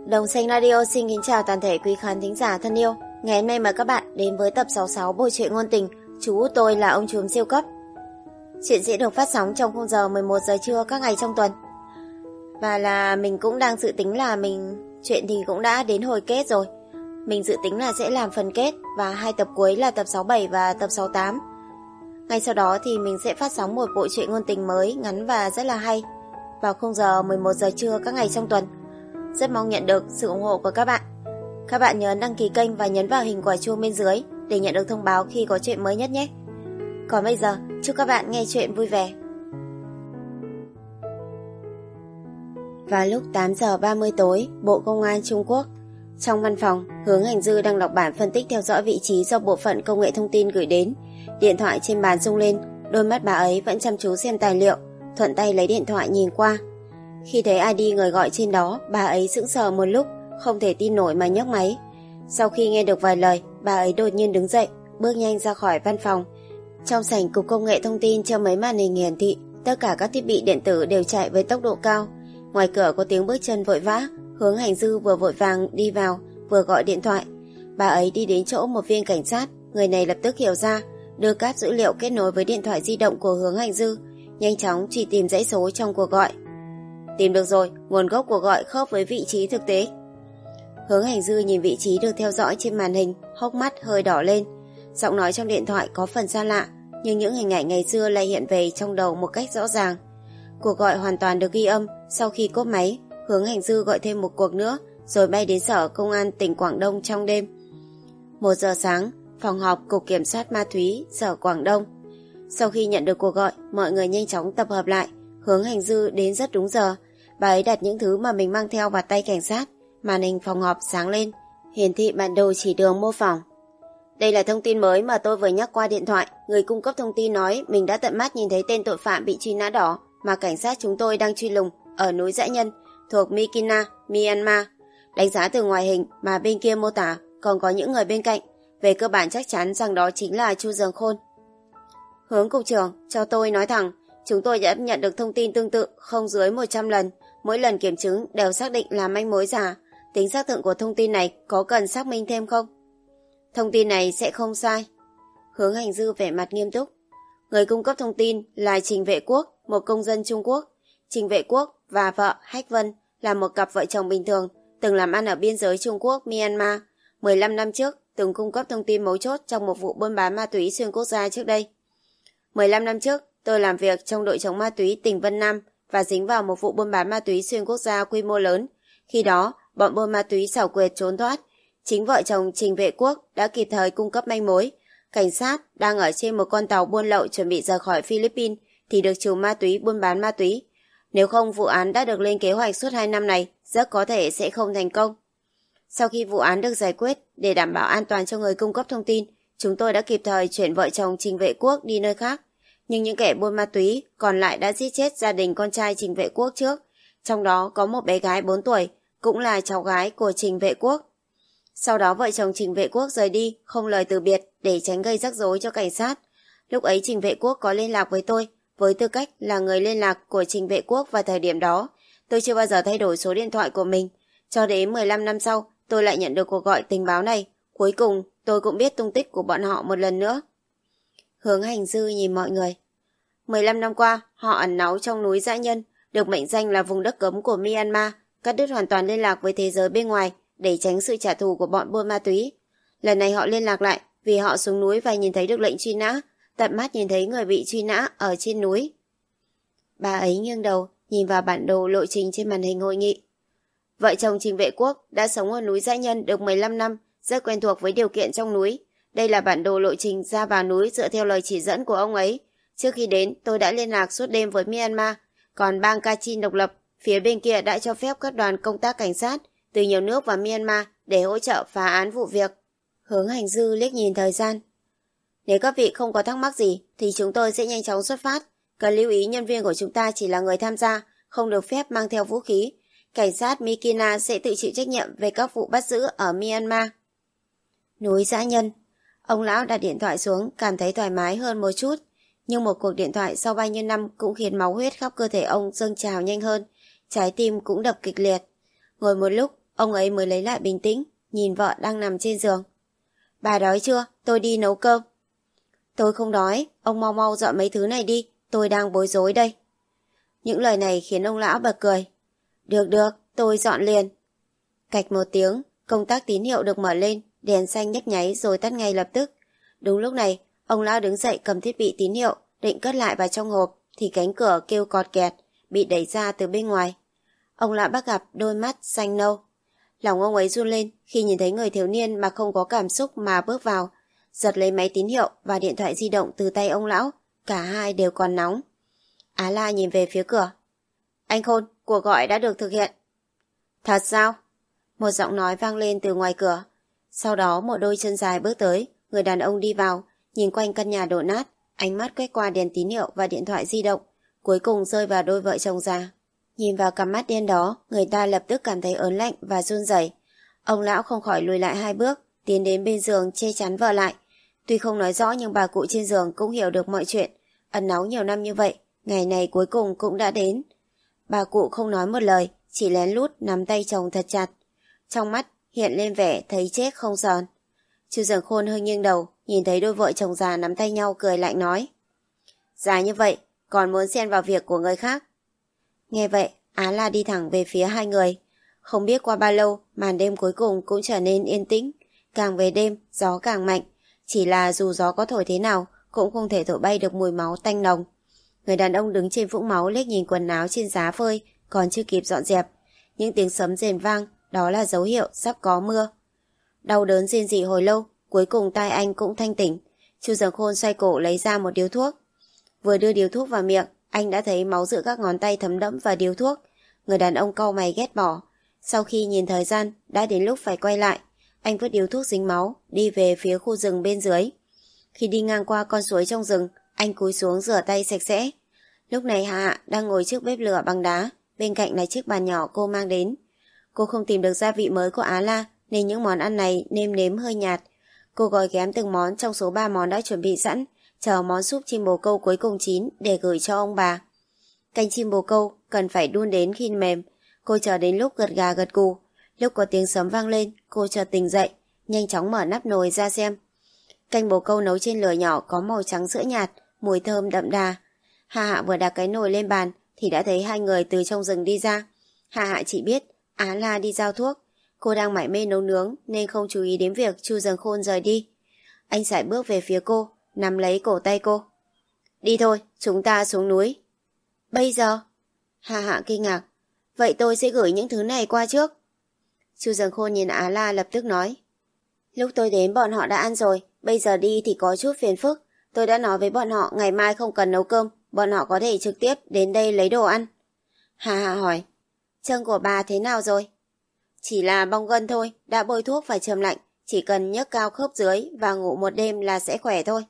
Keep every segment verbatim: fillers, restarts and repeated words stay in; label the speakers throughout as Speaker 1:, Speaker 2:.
Speaker 1: Đồng Xanh Radio xin kính chào toàn thể quý khán thính giả thân yêu. Ngày hôm nay mời các bạn đến với tập sáu mươi sáu Bộ truyện ngôn tình Chú Tôi Là Ông Trùm Siêu Cấp. Chuyện sẽ được phát sóng trong khung giờ mười một giờ trưa các ngày trong tuần. Và là mình cũng đang dự tính là mình chuyện thì cũng đã đến hồi kết rồi. Mình dự tính là sẽ làm phần kết và hai tập cuối là tập sáu mươi bảy và tập sáu mươi tám. Ngay sau đó thì mình sẽ phát sóng một bộ truyện ngôn tình mới ngắn và rất là hay vào khung giờ mười một giờ trưa các ngày trong tuần. Rất mong nhận được sự ủng hộ của các bạn. Các bạn nhớ đăng ký kênh và nhấn vào hình quả chuông bên dưới để nhận được thông báo khi có chuyện mới nhất nhé. Còn bây giờ, chúc các bạn nghe chuyện vui vẻ. Vào lúc tám giờ ba mươi tối, Bộ Công an Trung Quốc. Trong văn phòng, Hướng Hành Dư đang đọc bản phân tích theo dõi vị trí do Bộ phận Công nghệ Thông tin gửi đến. Điện thoại trên bàn rung lên, đôi mắt bà ấy vẫn chăm chú xem tài liệu, thuận tay lấy điện thoại nhìn qua. Khi thấy i đê người gọi trên đó, bà ấy sững sờ một lúc, không thể tin nổi mà nhấc máy. Sau khi nghe được vài lời, bà ấy đột nhiên đứng dậy, bước nhanh ra khỏi văn phòng. Trong sảnh Cục Công nghệ Thông tin treo mấy màn hình hiển thị, tất cả các thiết bị điện tử đều chạy với tốc độ cao. Ngoài cửa có tiếng bước chân vội vã, Hướng Hành Dư vừa vội vàng đi vào, vừa gọi điện thoại. Bà ấy đi đến chỗ một viên cảnh sát, người này lập tức hiểu ra, đưa cáp dữ liệu kết nối với điện thoại di động của Hướng Hành Dư, nhanh chóng truy tìm dãy số trong cuộc gọi. Tìm được rồi, nguồn gốc cuộc gọi khớp với vị trí thực tế. Hướng Hành Dư nhìn vị trí được theo dõi trên màn hình, hốc mắt hơi đỏ lên. Giọng nói trong điện thoại có phần xa lạ, nhưng những hình ảnh ngày xưa lại hiện về trong đầu một cách rõ ràng. Cuộc gọi hoàn toàn được ghi âm. Sau khi cốp máy, Hướng Hành Dư gọi thêm một cuộc nữa, rồi bay đến sở công an tỉnh Quảng Đông trong đêm. Một giờ sáng, phòng họp Cục Kiểm soát Ma túy, sở Quảng Đông. Sau khi nhận được cuộc gọi, mọi người nhanh chóng tập hợp lại. Hướng Hành Dư đến rất đúng giờ. Bà ấy đặt những thứ mà mình mang theo vào tay cảnh sát. Màn hình phòng họp sáng lên, hiển thị bản đồ chỉ đường mô phỏng. Đây là thông tin mới mà tôi vừa nhắc qua điện thoại. Người cung cấp thông tin nói mình đã tận mắt nhìn thấy tên tội phạm bị truy nã đỏ mà cảnh sát chúng tôi đang truy lùng ở núi Dã Nhân thuộc Mikina, Myanmar. Đánh giá từ ngoại hình mà bên kia mô tả còn có những người bên cạnh, về cơ bản chắc chắn rằng đó chính là Chu Dương Khôn. Hướng cục trưởng, cho tôi nói thẳng, chúng tôi đã nhận được thông tin tương tự không dưới một trăm lần, mỗi lần kiểm chứng đều xác định là manh mối giả. Tính xác thực của thông tin này có cần xác minh thêm không? Thông tin này sẽ không sai. Hướng Hành Dư vẻ mặt nghiêm túc. Người cung cấp thông tin là Trình Vệ Quốc, một công dân Trung Quốc. Trình Vệ Quốc và vợ Hách Vân là một cặp vợ chồng bình thường, từng làm ăn ở biên giới Trung Quốc, Myanmar. mười lăm năm trước, từng cung cấp thông tin mấu chốt trong một vụ buôn bán ma túy xuyên quốc gia trước đây. mười lăm năm trước, tôi làm việc trong đội chống ma túy tỉnh Vân Nam và dính vào một vụ buôn bán ma túy xuyên quốc gia quy mô lớn. Khi đó, bọn buôn ma túy xảo quyệt trốn thoát. Chính vợ chồng Trình Vệ Quốc đã kịp thời cung cấp manh mối. Cảnh sát đang ở trên một con tàu buôn lậu chuẩn bị rời khỏi Philippines thì được chủ ma túy buôn bán ma túy. Nếu không, vụ án đã được lên kế hoạch suốt hai năm này, rất có thể sẽ không thành công. Sau khi vụ án được giải quyết, để đảm bảo an toàn cho người cung cấp thông tin, chúng tôi đã kịp thời chuyển vợ chồng Trình Vệ Quốc đi nơi khác. Nhưng những kẻ buôn ma túy còn lại đã giết chết gia đình con trai Trình Vệ Quốc trước. Trong đó có một bé gái bốn tuổi, cũng là cháu gái của Trình Vệ Quốc. Sau đó vợ chồng Trình Vệ Quốc rời đi, không lời từ biệt để tránh gây rắc rối cho cảnh sát. Lúc ấy Trình Vệ Quốc có liên lạc với tôi, với tư cách là người liên lạc của Trình Vệ Quốc vào thời điểm đó. Tôi chưa bao giờ thay đổi số điện thoại của mình. Cho đến mười lăm năm sau, tôi lại nhận được cuộc gọi tình báo này. Cuối cùng, tôi cũng biết tung tích của bọn họ một lần nữa. Hướng Hành Dư nhìn mọi người. mười lăm năm qua, họ ẩn náu trong núi Dã Nhân, được mệnh danh là vùng đất cấm của Myanmar, cắt đứt hoàn toàn liên lạc với thế giới bên ngoài để tránh sự trả thù của bọn buôn ma túy. Lần này họ liên lạc lại vì họ xuống núi và nhìn thấy được lệnh truy nã, tận mắt nhìn thấy người bị truy nã ở trên núi. Bà ấy nghiêng đầu, nhìn vào bản đồ lộ trình trên màn hình hội nghị. Vợ chồng Trình Vệ Quốc đã sống ở núi Dã Nhân được mười lăm năm, rất quen thuộc với điều kiện trong núi. Đây là bản đồ lộ trình ra vào núi dựa theo lời chỉ dẫn của ông ấy. Trước khi đến, tôi đã liên lạc suốt đêm với Myanmar, còn bang Kachin độc lập, phía bên kia đã cho phép các đoàn công tác cảnh sát từ nhiều nước vào Myanmar để hỗ trợ phá án vụ việc. Hướng Hành Dư liếc nhìn thời gian. Nếu các vị không có thắc mắc gì thì chúng tôi sẽ nhanh chóng xuất phát. Cần lưu ý nhân viên của chúng ta chỉ là người tham gia, không được phép mang theo vũ khí. Cảnh sát Mikina sẽ tự chịu trách nhiệm về các vụ bắt giữ ở Myanmar. Núi Dã Nhân. Ông lão đặt điện thoại xuống, cảm thấy thoải mái hơn một chút. Nhưng một cuộc điện thoại sau bao nhiêu năm cũng khiến máu huyết khắp cơ thể ông dâng trào nhanh hơn. Trái tim cũng đập kịch liệt. Ngồi một lúc, ông ấy mới lấy lại bình tĩnh, nhìn vợ đang nằm trên giường. Bà đói chưa? Tôi đi nấu cơm. Tôi không đói, ông mau mau dọn mấy thứ này đi, tôi đang bối rối đây. Những lời này khiến ông lão bật cười. Được được, tôi dọn liền. Cạch một tiếng, công tắc tín hiệu được mở lên, đèn xanh nhấp nháy rồi tắt ngay lập tức. Đúng lúc này, ông lão đứng dậy cầm thiết bị tín hiệu, định cất lại vào trong hộp, thì cánh cửa kêu cọt kẹt, bị đẩy ra từ bên ngoài. Ông lão bắt gặp đôi mắt xanh nâu. Lòng ông ấy run lên khi nhìn thấy người thiếu niên mà không có cảm xúc mà bước vào, giật lấy máy tín hiệu và điện thoại di động từ tay ông lão, cả hai đều còn nóng. Á La nhìn về phía cửa. Anh Khôn, cuộc gọi đã được thực hiện. Thật sao? Một giọng nói vang lên từ ngoài cửa. Sau đó một đôi chân dài bước tới, người đàn ông đi vào, nhìn quanh căn nhà đổ nát, ánh mắt quét qua đèn tín hiệu và điện thoại di động, cuối cùng rơi vào đôi vợ chồng già. Nhìn vào cặp mắt đen đó, người ta lập tức cảm thấy ớn lạnh và run rẩy. Ông lão không khỏi lùi lại hai bước, tiến đến bên giường che chắn vợ lại. Tuy không nói rõ nhưng bà cụ trên giường cũng hiểu được mọi chuyện. Ẩn náu nhiều năm như vậy, ngày này cuối cùng cũng đã đến. Bà cụ không nói một lời, chỉ lén lút nắm tay chồng thật chặt. Trong mắt hiện lên vẻ thấy chết không sờn. Chu Dần Khôn hơi nghiêng đầu, nhìn thấy đôi vợ chồng già nắm tay nhau cười lạnh nói. Già như vậy, còn muốn xen vào việc của người khác. Nghe vậy, Á La đi thẳng về phía hai người. Không biết qua bao lâu, màn đêm cuối cùng cũng trở nên yên tĩnh. Càng về đêm, gió càng mạnh. Chỉ là dù gió có thổi thế nào, cũng không thể thổi bay được mùi máu tanh nồng. Người đàn ông đứng trên vũng máu liếc nhìn quần áo trên giá phơi, còn chưa kịp dọn dẹp. Những tiếng sấm rền vang, đó là dấu hiệu sắp có mưa. Đau đớn rên rỉ hồi lâu, cuối cùng tai anh cũng thanh tỉnh. Chu Dần Khôn xoay cổ lấy ra một điếu thuốc. Vừa đưa điếu thuốc vào miệng, anh đã thấy máu giữa các ngón tay thấm đẫm vào điếu thuốc. Người đàn ông cau mày ghét bỏ. Sau khi nhìn thời gian, đã đến lúc phải quay lại. Anh vứt điếu thuốc dính máu, đi về phía khu rừng bên dưới. Khi đi ngang qua con suối trong rừng, anh cúi xuống rửa tay sạch sẽ. Lúc này Hạ Hạ đang ngồi trước bếp lửa bằng đá, bên cạnh là chiếc bàn nhỏ cô mang đến. Cô không tìm được gia vị mới của Á La, nên những món ăn này nêm nếm hơi nhạt. Cô gói ghém từng món trong số ba món đã chuẩn bị sẵn, chờ món súp chim bồ câu cuối cùng chín để gửi cho ông bà. Canh chim bồ câu cần phải đun đến khi mềm. Cô chờ đến lúc gật gà gật gù. Lúc có tiếng sấm vang lên, cô chợt tỉnh dậy, nhanh chóng mở nắp nồi ra xem. Canh bồ câu nấu trên lửa nhỏ có màu trắng sữa nhạt, mùi thơm đậm đà. Hạ Hạ vừa đặt cái nồi lên bàn thì đã thấy hai người từ trong rừng đi ra. Hạ Hạ chỉ biết Á La đi giao thuốc. Cô đang mải mê nấu nướng nên không chú ý đến việc Chu Dần Khôn rời đi. Anh sải bước về phía cô, nắm lấy cổ tay cô. Đi thôi, chúng ta xuống núi. Bây giờ? Hạ Hạ kinh ngạc. Vậy tôi sẽ gửi những thứ này qua trước. Chu Dần Khôn nhìn Á La lập tức nói. Lúc tôi đến bọn họ đã ăn rồi, bây giờ đi thì có chút phiền phức. Tôi đã nói với bọn họ ngày mai không cần nấu cơm, bọn họ có thể trực tiếp đến đây lấy đồ ăn. Hạ Hạ hỏi. Chân của bà thế nào rồi? Chỉ là bong gân thôi, đã bôi thuốc và chườm lạnh, chỉ cần nhấc cao khớp dưới và ngủ một đêm là sẽ khỏe thôi.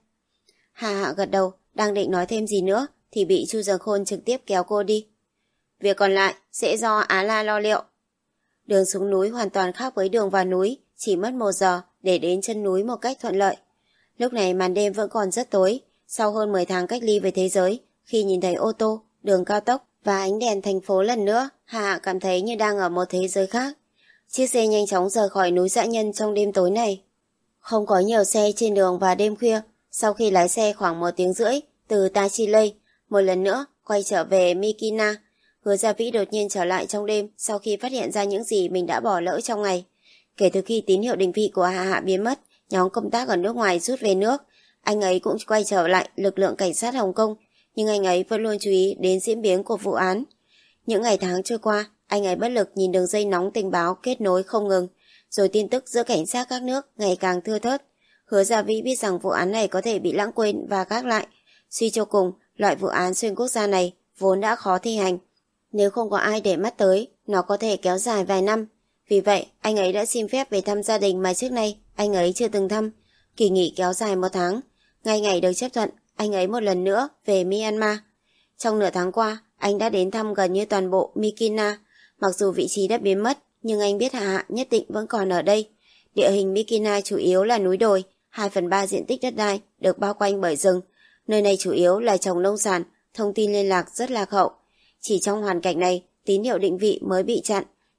Speaker 1: Hạ Hạ gật đầu, đang định nói thêm gì nữa thì bị Chu Dần Khôn trực tiếp kéo cô đi. Việc còn lại sẽ do Á La lo liệu. Đường xuống núi hoàn toàn khác với đường vào núi, chỉ mất một giờ để đến chân núi một cách thuận lợi. Lúc này màn đêm vẫn còn rất tối, sau hơn mười tháng cách ly với thế giới, khi nhìn thấy ô tô, đường cao tốc và ánh đèn thành phố lần nữa, Hạ Hạ cảm thấy như đang ở một thế giới khác. Chiếc xe nhanh chóng rời khỏi núi dã nhân trong đêm tối này. Không có nhiều xe trên đường và đêm khuya, sau khi lái xe khoảng một tiếng rưỡi từ Tachilei, một lần nữa quay trở về Mikina, Hứa Gia Vĩ đột nhiên trở lại trong đêm sau khi phát hiện ra những gì mình đã bỏ lỡ trong ngày. Kể từ khi tín hiệu định vị của Hạ Hạ biến mất, nhóm công tác ở nước ngoài rút về nước, anh ấy cũng quay trở lại lực lượng cảnh sát Hồng Kông, nhưng anh ấy vẫn luôn chú ý đến diễn biến của vụ án. Những ngày tháng trôi qua, anh ấy bất lực nhìn đường dây nóng tình báo kết nối không ngừng, rồi tin tức giữa cảnh sát các nước ngày càng thưa thớt. Hứa Gia Vĩ biết rằng vụ án này có thể bị lãng quên và gác lại. Suy cho cùng, loại vụ án xuyên quốc gia này vốn đã khó thi hành. Nếu không có ai để mắt tới, nó có thể kéo dài vài năm. Vì vậy, anh ấy đã xin phép về thăm gia đình mà trước nay anh ấy chưa từng thăm. Kỳ nghỉ kéo dài một tháng. Ngay ngày được chấp thuận, anh ấy một lần nữa về Myanmar. Trong nửa tháng qua, anh đã đến thăm gần như toàn bộ Mikina. Mặc dù vị trí đã biến mất, nhưng anh biết Hạ Hạ nhất định vẫn còn ở đây. Địa hình Mikina chủ yếu là núi đồi, hai phần ba diện tích đất đai được bao quanh bởi rừng. Nơi này chủ yếu là trồng nông sản, thông tin liên lạc rất lạc hậu. Chỉ trong hoàn cảnh này, tín hiệu định vị mới bị chặn,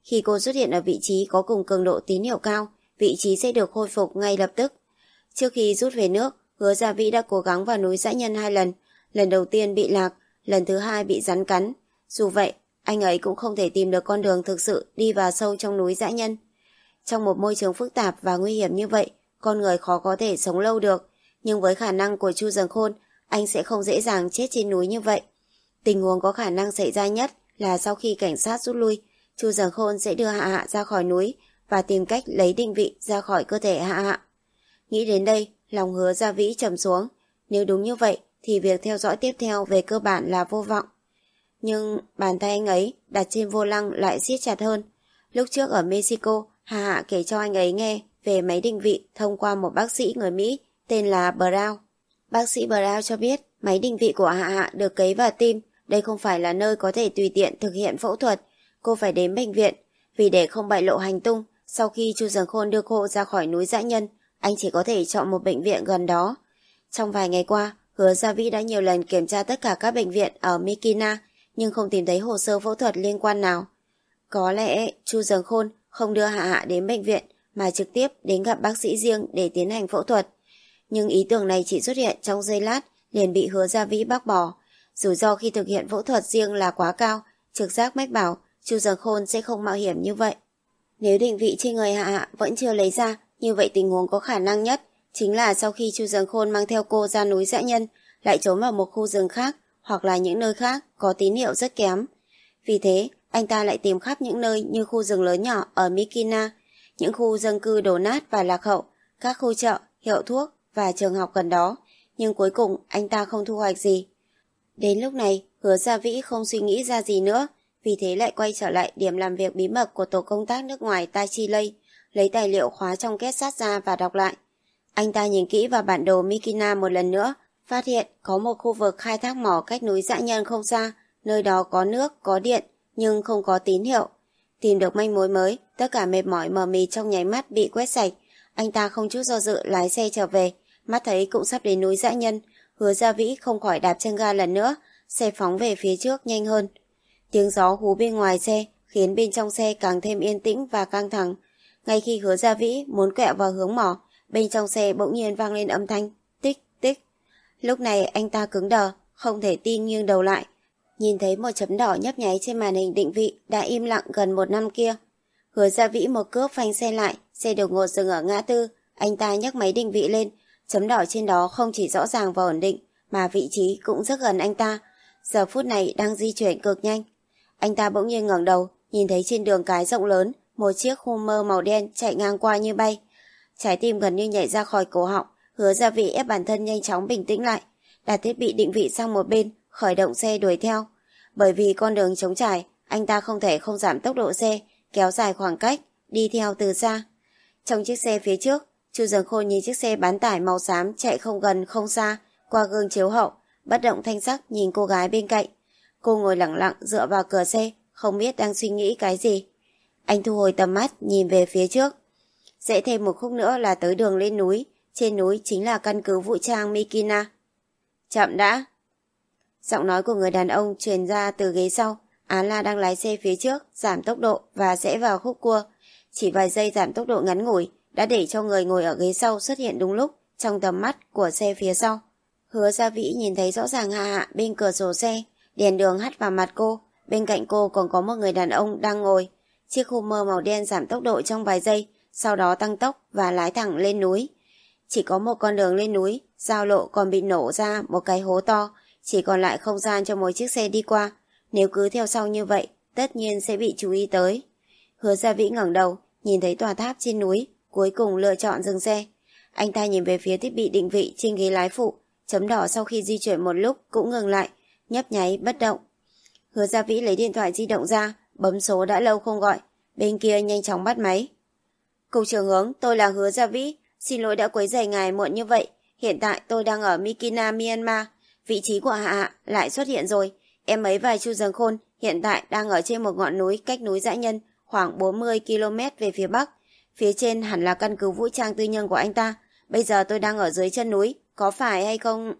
Speaker 1: Khi cô xuất hiện ở vị trí có cùng cường độ tín hiệu cao, vị trí sẽ được khôi phục ngay lập tức. Trước khi rút về nước, Hứa Gia Vĩ đã cố gắng vào núi Dã Nhân hai lần. Lần đầu tiên bị lạc, lần thứ hai bị rắn cắn. Dù vậy, anh ấy cũng không thể tìm được con đường thực sự đi vào sâu trong núi Dã Nhân. Trong một môi trường phức tạp và nguy hiểm như vậy, con người khó có thể sống lâu được. Nhưng với khả năng của Chu Dần Khôn, anh sẽ không dễ dàng chết trên núi như vậy. Tình huống có khả năng xảy ra nhất là sau khi cảnh sát rút lui, Chu Dần Khôn sẽ đưa Hạ Hạ ra khỏi núi và tìm cách lấy định vị ra khỏi cơ thể Hạ Hạ. Nghĩ đến đây, lòng Hứa Gia Vĩ trầm xuống. Nếu đúng như vậy, thì việc theo dõi tiếp theo về cơ bản là vô vọng. Nhưng bàn tay anh ấy đặt trên vô lăng lại siết chặt hơn. Lúc trước ở Mexico, Hạ Hạ kể cho anh ấy nghe về máy định vị thông qua một bác sĩ người Mỹ tên là Brown. Bác sĩ Brown cho biết máy định vị của Hạ Hạ được cấy vào tim. Đây không phải là nơi có thể tùy tiện thực hiện phẫu thuật. Cô phải đến bệnh viện. Vì để không bại lộ hành tung, sau khi Chu Dần Khôn đưa cô ra khỏi núi Dã Nhân, anh chỉ có thể chọn một bệnh viện gần đó. Trong vài ngày qua, Hứa Gia Vĩ đã nhiều lần kiểm tra tất cả các bệnh viện ở Mikina, nhưng không tìm thấy hồ sơ phẫu thuật liên quan nào. Có lẽ Chu Dần Khôn không đưa Hạ Hạ đến bệnh viện mà trực tiếp đến gặp bác sĩ riêng để tiến hành phẫu thuật. Nhưng ý tưởng này chỉ xuất hiện trong giây lát liền bị Hứa Gia Vĩ bác bỏ. Rủi ro khi thực hiện phẫu thuật riêng là quá cao, trực giác mách bảo Chu Dần Khôn sẽ không mạo hiểm như vậy. Nếu định vị trên người Hạ Hạ vẫn chưa lấy ra, như vậy tình huống có khả năng nhất chính là sau khi Chu Dần Khôn mang theo cô ra núi Dã Nhân, lại trốn vào một khu rừng khác hoặc là những nơi khác có tín hiệu rất kém. Vì thế, anh ta lại tìm khắp những nơi như khu rừng lớn nhỏ ở Mikina, những khu dân cư đổ nát và lạc hậu, các khu chợ, hiệu thuốc và trường học gần đó, nhưng cuối cùng anh ta không thu hoạch gì. Đến lúc này, Hứa Gia Vĩ không suy nghĩ ra gì nữa, vì thế lại quay trở lại điểm làm việc bí mật của tổ công tác nước ngoài Tai Chi Lây, lấy tài liệu khóa trong két sắt ra và đọc lại. Anh ta nhìn kỹ vào bản đồ Mikina một lần nữa, phát hiện có một khu vực khai thác mỏ cách núi Dã Nhân không xa, nơi đó có nước, có điện, nhưng không có tín hiệu. Tìm được manh mối mới, tất cả mệt mỏi mờ mịt trong nháy mắt bị quét sạch. Anh ta không chút do dự lái xe trở về, mắt thấy cũng sắp đến núi Dã Nhân. Hứa Gia Vĩ không khỏi đạp chân ga lần nữa, xe phóng về phía trước nhanh hơn. Tiếng gió hú bên ngoài xe khiến bên trong xe càng thêm yên tĩnh và căng thẳng. Ngay khi Hứa Gia Vĩ muốn quẹo vào hướng mỏ, bên trong xe bỗng nhiên vang lên âm thanh tích tích. Lúc này anh ta cứng đờ, không thể tin nghiêng đầu lại, nhìn thấy một chấm đỏ nhấp nháy trên màn hình định vị đã im lặng gần một năm kia. Hứa Gia Vĩ một cước phanh xe lại, xe đột ngột dừng ở ngã tư. Anh ta nhấc máy định vị lên, chấm đỏ trên đó không chỉ rõ ràng và ổn định, mà vị trí cũng rất gần anh ta, giờ phút này đang di chuyển cực nhanh. Anh ta bỗng nhiên ngẩng đầu, nhìn thấy trên đường cái rộng lớn, một chiếc Hummer màu đen chạy ngang qua như bay. Trái tim gần như nhảy ra khỏi cổ họng. Hứa Gia Vĩ ép bản thân nhanh chóng bình tĩnh lại, đặt thiết bị định vị sang một bên, khởi động xe đuổi theo. Bởi vì con đường trống trải, anh ta không thể không giảm tốc độ xe, kéo dài khoảng cách, đi theo từ xa. Trong chiếc xe phía trước, Chu Dần Khôn nhìn chiếc xe bán tải màu xám chạy không gần không xa, qua gương chiếu hậu, bất động thanh sắc nhìn cô gái bên cạnh. Cô ngồi lặng lặng dựa vào cửa xe, không biết đang suy nghĩ cái gì. Anh thu hồi tầm mắt, nhìn về phía trước. Sẽ thêm một khúc nữa là tới đường lên núi, trên núi chính là căn cứ vũ trang Mikina. Chậm đã. Giọng nói của người đàn ông truyền ra từ ghế sau. Á La đang lái xe phía trước, giảm tốc độ và rẽ vào khúc cua. Chỉ vài giây giảm tốc độ ngắn ngủi đã để cho người ngồi ở ghế sau xuất hiện đúng lúc trong tầm mắt của xe phía sau. Hứa Gia Vĩ nhìn thấy rõ ràng Hạ Hạ bên cửa sổ xe, đèn đường hắt vào mặt cô. Bên cạnh cô còn có một người đàn ông đang ngồi. Chiếc Hummer màu đen giảm tốc độ trong vài giây, sau đó tăng tốc và lái thẳng lên núi. Chỉ có một con đường lên núi, giao lộ còn bị nổ ra một cái hố to, chỉ còn lại không gian cho một chiếc xe đi qua. Nếu cứ theo sau như vậy, tất nhiên sẽ bị chú ý tới. Hứa Gia Vĩ ngẩng đầu, nhìn thấy tòa tháp trên núi, cuối cùng lựa chọn dừng xe. Anh ta nhìn về phía thiết bị định vị trên ghế lái phụ, chấm đỏ sau khi di chuyển một lúc cũng ngừng lại, nhấp nháy bất động. Hứa Gia Vĩ lấy điện thoại di động ra, bấm số đã lâu không gọi, bên kia nhanh chóng bắt máy. Cục trưởng Hướng, tôi là Hứa Gia Vĩ, xin lỗi đã quấy rầy ngài muộn như vậy. Hiện tại tôi đang ở Mikina, Myanmar, vị trí của Hạ Hạ lại xuất hiện rồi. Em ấy và Chu Dần Khôn hiện tại đang ở trên một ngọn núi cách núi Dã Nhân khoảng bốn mươi ki lô mét về phía bắc. Phía trên hẳn là căn cứ vũ trang tư nhân của anh ta. Bây giờ tôi đang ở dưới chân núi, có phải hay không?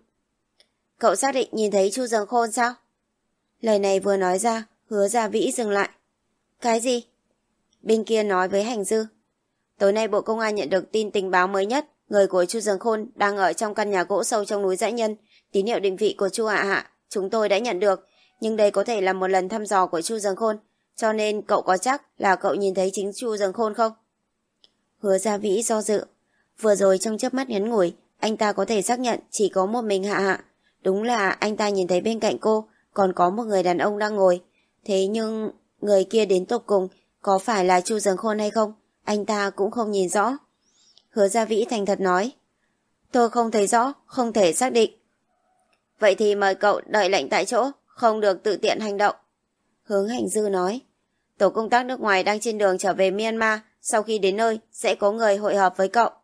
Speaker 1: Cậu xác định nhìn thấy Chu Dần Khôn sao? Lời này vừa nói ra, Hứa Gia Vĩ dừng lại. Cái gì? Bên kia nói với Hành Dư. Tối nay Bộ Công an nhận được tin tình báo mới nhất, người của Chu Dương Khôn đang ở trong căn nhà gỗ sâu trong núi Dã Nhân. Tín hiệu định vị của Chu Hạ Hạ chúng tôi đã nhận được, nhưng đây có thể là một lần thăm dò của Chu Dương Khôn, cho nên cậu có chắc là cậu nhìn thấy chính Chu Dương Khôn không? Hứa Gia Vĩ do dự. Vừa rồi trong chớp mắt ngắn ngủi, anh ta có thể xác nhận chỉ có một mình Hạ Hạ. Đúng là anh ta nhìn thấy bên cạnh cô còn có một người đàn ông đang ngồi. Thế nhưng người kia đến tột cùng có phải là Chu Dương Khôn hay không, anh ta cũng không nhìn rõ. Hứa Gia Vĩ thành thật nói. Tôi không thấy rõ, không thể xác định. Vậy thì mời cậu đợi lệnh tại chỗ, không được tự tiện hành động. Hướng Hành Dư nói. Tổ công tác nước ngoài đang trên đường trở về Myanmar, sau khi đến nơi sẽ có người hội họp với cậu.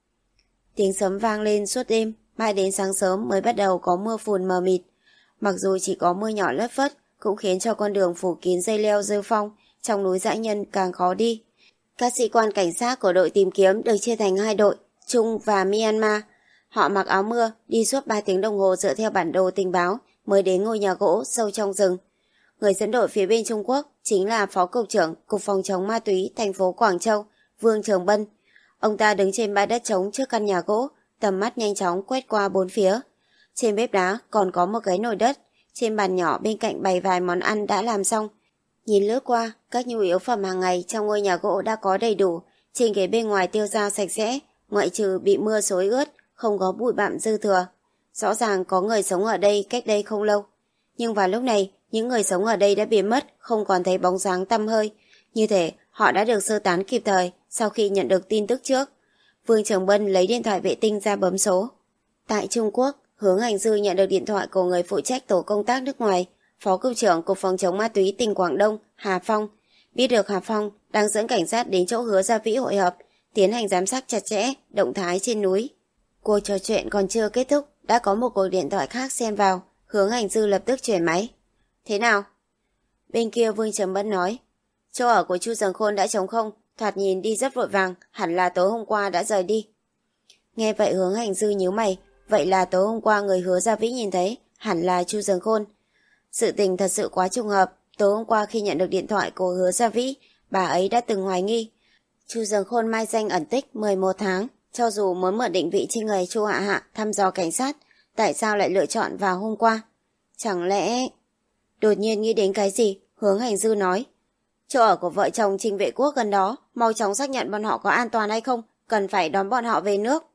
Speaker 1: Tiếng sấm vang lên suốt đêm, mãi đến sáng sớm mới bắt đầu có mưa phùn mờ mịt. Mặc dù chỉ có mưa nhỏ lất phất, cũng khiến cho con đường phủ kín dây leo rêu phong trong núi Dã Nhân càng khó đi. Các sĩ quan cảnh sát của đội tìm kiếm được chia thành hai đội, Trung và Myanmar. Họ mặc áo mưa, đi suốt ba tiếng đồng hồ dựa theo bản đồ tình báo mới đến ngôi nhà gỗ sâu trong rừng. Người dẫn đội phía bên Trung Quốc chính là Phó Cục trưởng Cục Phòng chống ma túy thành phố Quảng Châu, Vương Trường Bân. Ông ta đứng trên bãi đất trống trước căn nhà gỗ, tầm mắt nhanh chóng quét qua bốn phía. Trên bếp đá còn có một cái nồi đất, trên bàn nhỏ bên cạnh bày vài món ăn đã làm xong. Nhìn lướt qua, các nhu yếu phẩm hàng ngày trong ngôi nhà gỗ đã có đầy đủ, trên ghế bên ngoài tiêu dao sạch sẽ, ngoại trừ bị mưa xối ướt, không có bụi bặm dư thừa. Rõ ràng có người sống ở đây cách đây không lâu. Nhưng vào lúc này, những người sống ở đây đã biến mất, không còn thấy bóng dáng tăm hơi. Như thể họ đã được sơ tán kịp thời sau khi nhận được tin tức trước. Vương Trường Bân lấy điện thoại vệ tinh ra bấm số. Tại Trung Quốc, Hướng Hành Dư nhận được điện thoại của người phụ trách tổ công tác nước ngoài, Phó Cục trưởng Cục Phòng chống ma túy tỉnh Quảng Đông, Hà Phong. Biết được Hà Phong đang dẫn cảnh sát đến chỗ Hứa Gia Vĩ hội họp, tiến hành giám sát chặt chẽ động thái trên núi. Cuộc trò chuyện còn chưa kết thúc, đã có một cuộc điện thoại khác xen vào. Hướng Hành Dư lập tức chuyển máy. Thế nào? Bên kia Vương Trầm Bân nói. Chỗ ở của Chu Dương Khôn đã trống không, thoạt nhìn đi rất vội vàng, hẳn là tối hôm qua đã rời đi. Nghe vậy Hướng Hành Dư nhíu mày, vậy là tối hôm qua người Hứa Gia Vĩ nhìn thấy hẳn là Chu Dương Khôn. Sự tình thật sự quá trùng hợp, tối hôm qua khi nhận được điện thoại của Hứa Gia Vĩ, bà ấy đã từng hoài nghi. Chu Dương Khôn mai danh ẩn tích mười một tháng, cho dù muốn mượn định vị trên người Chu Hạ Hạ thăm dò cảnh sát, tại sao lại lựa chọn vào hôm qua? Chẳng lẽ... Đột nhiên nghĩ đến cái gì, Hướng Hành Dư nói. Chỗ ở của vợ chồng Trình Vệ Quốc gần đó, mau chóng xác nhận bọn họ có an toàn hay không, cần phải đón bọn họ về nước.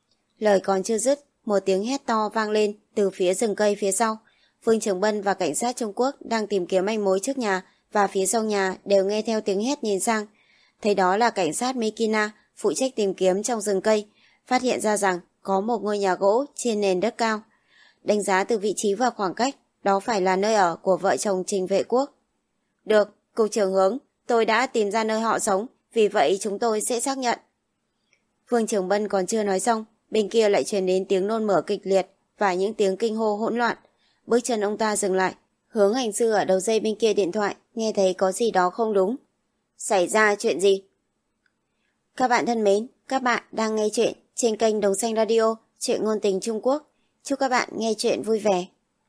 Speaker 1: Lời còn chưa dứt, một tiếng hét to vang lên từ phía rừng cây phía sau. Vương Trường Bân và cảnh sát Trung Quốc đang tìm kiếm manh mối trước nhà và phía sau nhà đều nghe theo tiếng hét nhìn sang. Thấy đó là cảnh sát Mikina phụ trách tìm kiếm trong rừng cây, phát hiện ra rằng có một ngôi nhà gỗ trên nền đất cao. Đánh giá từ vị trí và khoảng cách, đó phải là nơi ở của vợ chồng Trình Vệ Quốc. Được, Cục trưởng Hướng, tôi đã tìm ra nơi họ sống, vì vậy chúng tôi sẽ xác nhận. Vương Trường Bân còn chưa nói xong, bên kia lại truyền đến tiếng nôn mửa kịch liệt và những tiếng kinh hô hỗn loạn. Bước chân ông ta dừng lại, Hướng Hành Dư ở đầu dây bên kia điện thoại, nghe thấy có gì đó không đúng. Xảy ra chuyện gì? Các bạn thân mến, các bạn đang nghe chuyện trên kênh Đồng Xanh Radio, chuyện ngôn tình Trung Quốc. Chúc các bạn nghe chuyện vui vẻ.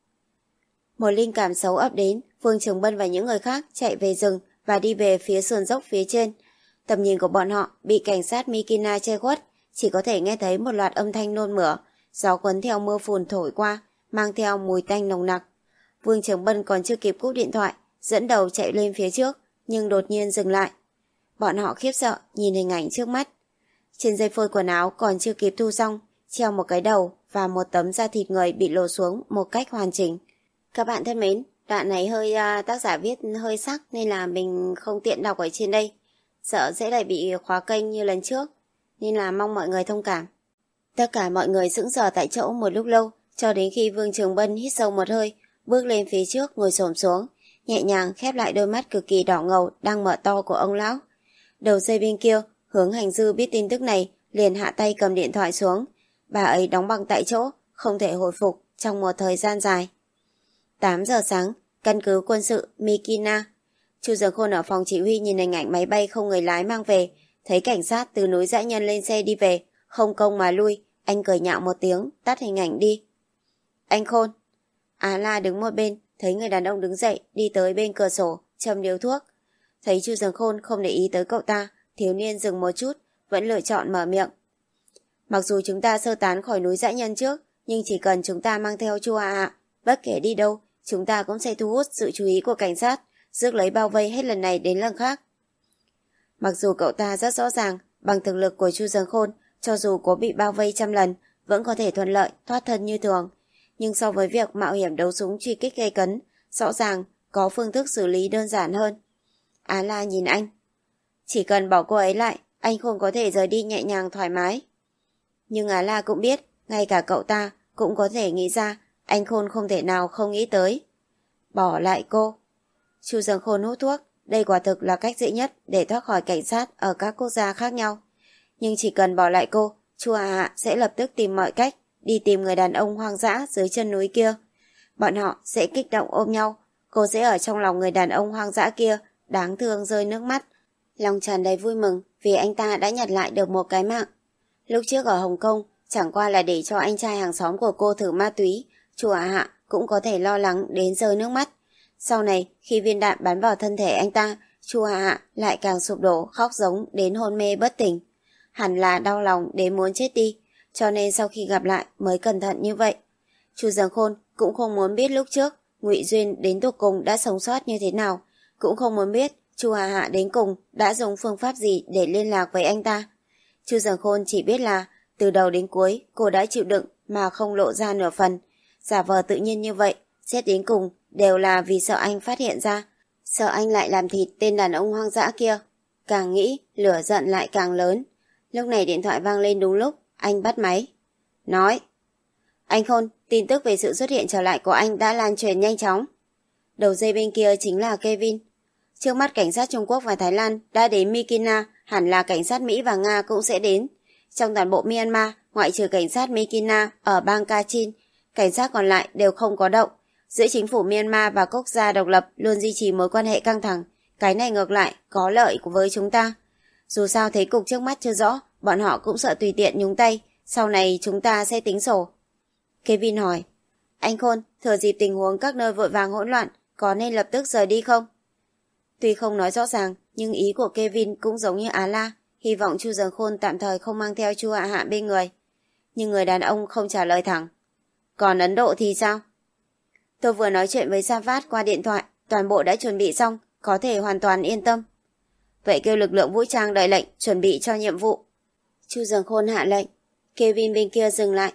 Speaker 1: Một linh cảm xấu ập đến, Vương Trường Bân và những người khác chạy về rừng và đi về phía sườn dốc phía trên. Tầm nhìn của bọn họ bị cảnh sát Mikina che khuất, chỉ có thể nghe thấy một loạt âm thanh nôn mửa, gió cuốn theo mưa phùn thổi qua, mang theo mùi tanh nồng nặc. Vương Trường Bân còn chưa kịp cúp điện thoại, dẫn đầu chạy lên phía trước, nhưng đột nhiên dừng lại. Bọn họ khiếp sợ nhìn hình ảnh trước mắt. Trên dây phôi quần áo còn chưa kịp thu xong, treo một cái đầu và một tấm da thịt người bị lộ xuống một cách hoàn chỉnh. Các bạn thân mến, đoạn này hơi uh, tác giả viết hơi sắc nên là mình không tiện đọc ở trên đây. Sợ sẽ lại bị khóa kênh như lần trước, nên là mong mọi người thông cảm. Tất cả mọi người sững sờ tại chỗ một lúc lâu, cho đến khi Vương Trường Bân hít sâu một hơi, bước lên phía trước ngồi xổm xuống, nhẹ nhàng khép lại đôi mắt cực kỳ đỏ ngầu đang mở to của ông lão. Đầu dây bên kia, Hướng Hành Dư biết tin tức này, liền hạ tay cầm điện thoại xuống. Bà ấy đóng băng tại chỗ, không thể hồi phục trong một thời gian dài. tám giờ sáng, căn cứ quân sự Mikina. Chu Dương Khôn ở phòng chỉ huy nhìn hình ảnh máy bay không người lái mang về, thấy cảnh sát từ núi Dã Nhân lên xe đi về, không công mà lui, anh cười nhạo một tiếng, tắt hình ảnh đi. Anh Khôn. Á La đứng một bên, thấy người đàn ông đứng dậy, đi tới bên cửa sổ, châm điếu thuốc. Thấy Chu Dường Khôn không để ý tới cậu ta, thiếu niên dừng một chút, vẫn lựa chọn mở miệng. Mặc dù chúng ta sơ tán khỏi núi dã nhân trước, nhưng chỉ cần chúng ta mang theo Chu Hạ Hạ, bất kể đi đâu, chúng ta cũng sẽ thu hút sự chú ý của cảnh sát, rước lấy bao vây hết lần này đến lần khác. Mặc dù cậu ta rất rõ ràng, bằng thực lực của Chu Dường Khôn, cho dù có bị bao vây trăm lần, vẫn có thể thuận lợi, thoát thân như thường. Nhưng so với việc mạo hiểm đấu súng truy kích gây cấn, rõ ràng có phương thức xử lý đơn giản hơn. Á La nhìn anh. Chỉ cần bỏ cô ấy lại, anh Khôn có thể rời đi nhẹ nhàng thoải mái. Nhưng Á La cũng biết, ngay cả cậu ta cũng có thể nghĩ ra, anh Khôn không thể nào không nghĩ tới. Bỏ lại cô. Chu Dường Khôn hút thuốc, đây quả thực là cách dễ nhất để thoát khỏi cảnh sát ở các quốc gia khác nhau. Nhưng chỉ cần bỏ lại cô, Chu Hạ Hạ sẽ lập tức tìm mọi cách đi tìm người đàn ông hoang dã dưới chân núi kia. Bọn họ sẽ kích động ôm nhau, cô sẽ ở trong lòng người đàn ông hoang dã kia, đáng thương rơi nước mắt, lòng tràn đầy vui mừng vì anh ta đã nhặt lại được một cái mạng. Lúc trước ở Hồng Kông, chẳng qua là để cho anh trai hàng xóm của cô thử ma túy, Chu Hạ Hạ cũng có thể lo lắng đến rơi nước mắt. Sau này, khi viên đạn bắn vào thân thể anh ta, Chu Hạ Hạ lại càng sụp đổ, khóc giống đến hôn mê bất tỉnh. Hẳn là đau lòng đến muốn chết đi, cho nên sau khi gặp lại mới cẩn thận như vậy. Chu Dường Khôn cũng không muốn biết lúc trước Ngụy Duyên đến tột cùng đã sống sót như thế nào, cũng không muốn biết Chu Hạ Hạ đến cùng đã dùng phương pháp gì để liên lạc với anh ta. Chu Dường Khôn chỉ biết là từ đầu đến cuối cô đã chịu đựng mà không lộ ra nửa phần, giả vờ tự nhiên như vậy, xét đến cùng đều là vì sợ anh phát hiện ra, sợ anh lại làm thịt tên đàn ông hoang dã kia. Càng nghĩ, lửa giận lại càng lớn. Lúc này điện thoại vang lên đúng lúc, anh bắt máy. Nói, anh Khôn, tin tức về sự xuất hiện trở lại của anh đã lan truyền nhanh chóng. Đầu dây bên kia chính là Kevin. Trước mắt cảnh sát Trung Quốc và Thái Lan đã đến Mikina, hẳn là cảnh sát Mỹ và Nga cũng sẽ đến. Trong toàn bộ Myanmar, ngoại trừ cảnh sát Mikina ở bang Kachin, cảnh sát còn lại đều không có động. Giữa chính phủ Myanmar và quốc gia độc lập luôn duy trì mối quan hệ căng thẳng. Cái này ngược lại có lợi với chúng ta. Dù sao thế cục trước mắt chưa rõ, bọn họ cũng sợ tùy tiện nhúng tay, sau này chúng ta sẽ tính sổ. Kevin hỏi, anh Khôn, thừa dịp tình huống các nơi vội vàng hỗn loạn, có nên lập tức rời đi không? Tuy không nói rõ ràng, nhưng ý của Kevin cũng giống như Á La, hy vọng Chu Dường Khôn tạm thời không mang theo Chu Hạ Hạ bên người. Nhưng người đàn ông không trả lời thẳng. Còn Ấn Độ thì sao? Tôi vừa nói chuyện với Savat qua điện thoại, toàn bộ đã chuẩn bị xong, có thể hoàn toàn yên tâm. Vậy kêu lực lượng vũ trang đợi lệnh, chuẩn bị cho nhiệm vụ. Chu Dường Khôn hạ lệnh. Kevin bên kia dừng lại.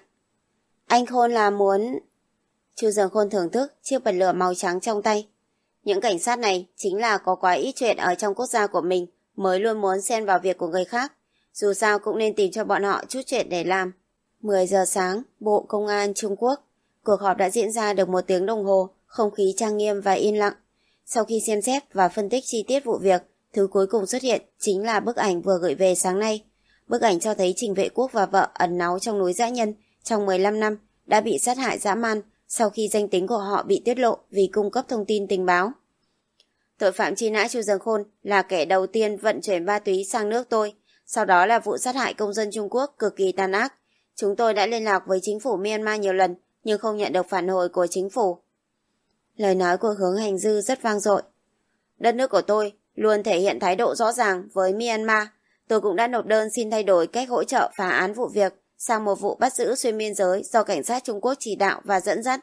Speaker 1: Anh Khôn là muốn... Chu Dường Khôn thưởng thức chiếc bật lửa màu trắng trong tay. Những cảnh sát này chính là có quá ít chuyện ở trong quốc gia của mình, mới luôn muốn xen vào việc của người khác. Dù sao cũng nên tìm cho bọn họ chút chuyện để làm. mười giờ sáng, Bộ Công an Trung Quốc. Cuộc họp đã diễn ra được một tiếng đồng hồ, không khí trang nghiêm và yên lặng. Sau khi xem xét và phân tích chi tiết vụ việc, thứ cuối cùng xuất hiện chính là bức ảnh vừa gửi về sáng nay. Bức ảnh cho thấy Trình Vệ Quốc và vợ ẩn náu trong núi dã nhân trong mười lăm năm đã bị sát hại dã man sau khi danh tính của họ bị tiết lộ vì cung cấp thông tin tình báo. Tội phạm truy nã Chu Dường Khôn là kẻ đầu tiên vận chuyển ma túy sang nước tôi, sau đó là vụ sát hại công dân Trung Quốc cực kỳ tàn ác. Chúng tôi đã liên lạc với chính phủ Myanmar nhiều lần nhưng không nhận được phản hồi của chính phủ. Lời nói của Hướng Hành Dư rất vang dội. Đất nước của tôi luôn thể hiện thái độ rõ ràng với Myanmar. Tôi cũng đã nộp đơn xin thay đổi cách hỗ trợ phá án vụ việc sang một vụ bắt giữ xuyên biên giới do cảnh sát Trung Quốc chỉ đạo và dẫn dắt.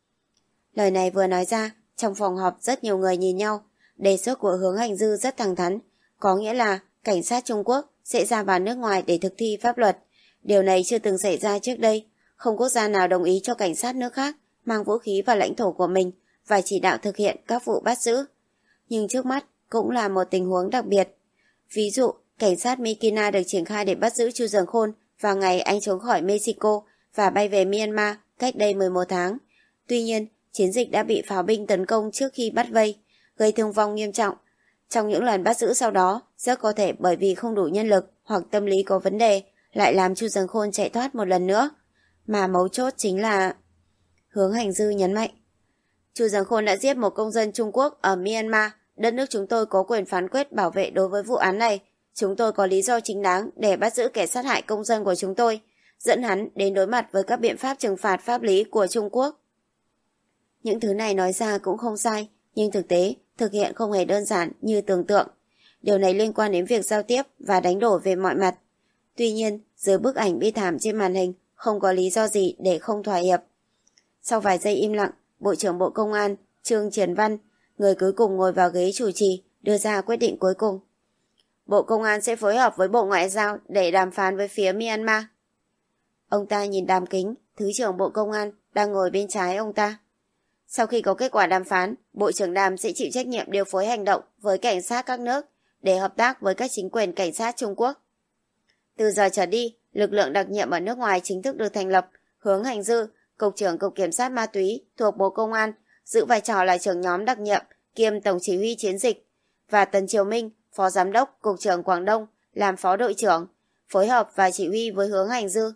Speaker 1: Lời này vừa nói ra, trong phòng họp rất nhiều người nhìn nhau. Đề xuất của Hướng Hành Dư rất thẳng thắn, có nghĩa là cảnh sát Trung Quốc sẽ ra vào nước ngoài để thực thi pháp luật. Điều này chưa từng xảy ra trước đây, không quốc gia nào đồng ý cho cảnh sát nước khác mang vũ khí vào lãnh thổ của mình và chỉ đạo thực hiện các vụ bắt giữ. Nhưng trước mắt cũng là một tình huống đặc biệt. Ví dụ, cảnh sát Mikina được triển khai để bắt giữ Chu Dường Khôn vào ngày anh trốn khỏi Mexico và bay về Myanmar cách đây mười một tháng. Tuy nhiên, chiến dịch đã bị pháo binh tấn công trước khi bắt vây, gây thương vong nghiêm trọng. Trong những lần bắt giữ sau đó, rất có thể bởi vì không đủ nhân lực hoặc tâm lý có vấn đề, lại làm Chu Dường Khôn chạy thoát một lần nữa. Mà mấu chốt chính là... Hướng Hành Dư nhấn mạnh. Chu Dường Khôn đã giết một công dân Trung Quốc ở Myanmar. Đất nước chúng tôi có quyền phán quyết bảo vệ đối với vụ án này. Chúng tôi có lý do chính đáng để bắt giữ kẻ sát hại công dân của chúng tôi, dẫn hắn đến đối mặt với các biện pháp trừng phạt pháp lý của Trung Quốc. Những thứ này nói ra cũng không sai, nhưng thực tế thực hiện không hề đơn giản như tưởng tượng. Điều này liên quan đến việc giao tiếp và đánh đổi về mọi mặt. Tuy nhiên, dưới bức ảnh bi thảm trên màn hình, không có lý do gì để không thỏa hiệp. Sau vài giây im lặng, Bộ trưởng Bộ Công an Trương Triển Văn, người cuối cùng ngồi vào ghế chủ trì, đưa ra quyết định cuối cùng. Bộ Công an sẽ phối hợp với Bộ Ngoại giao để đàm phán với phía Myanmar. Ông ta nhìn Đàm Kính, Thứ trưởng Bộ Công an, đang ngồi bên trái ông ta. Sau khi có kết quả đàm phán, Bộ trưởng Đàm sẽ chịu trách nhiệm điều phối hành động với cảnh sát các nước để hợp tác với các chính quyền cảnh sát Trung Quốc. Từ giờ trở đi, lực lượng đặc nhiệm ở nước ngoài chính thức được thành lập. Hướng Hành Dư, Cục trưởng Cục Kiểm soát Ma túy thuộc Bộ Công an, giữ vai trò là trưởng nhóm đặc nhiệm kiêm Tổng chỉ huy chiến dịch, và Tần Triều Minh, Phó Giám đốc Cục trưởng Quảng Đông, làm Phó đội trưởng, phối hợp và chỉ huy với Hướng Hành Dư.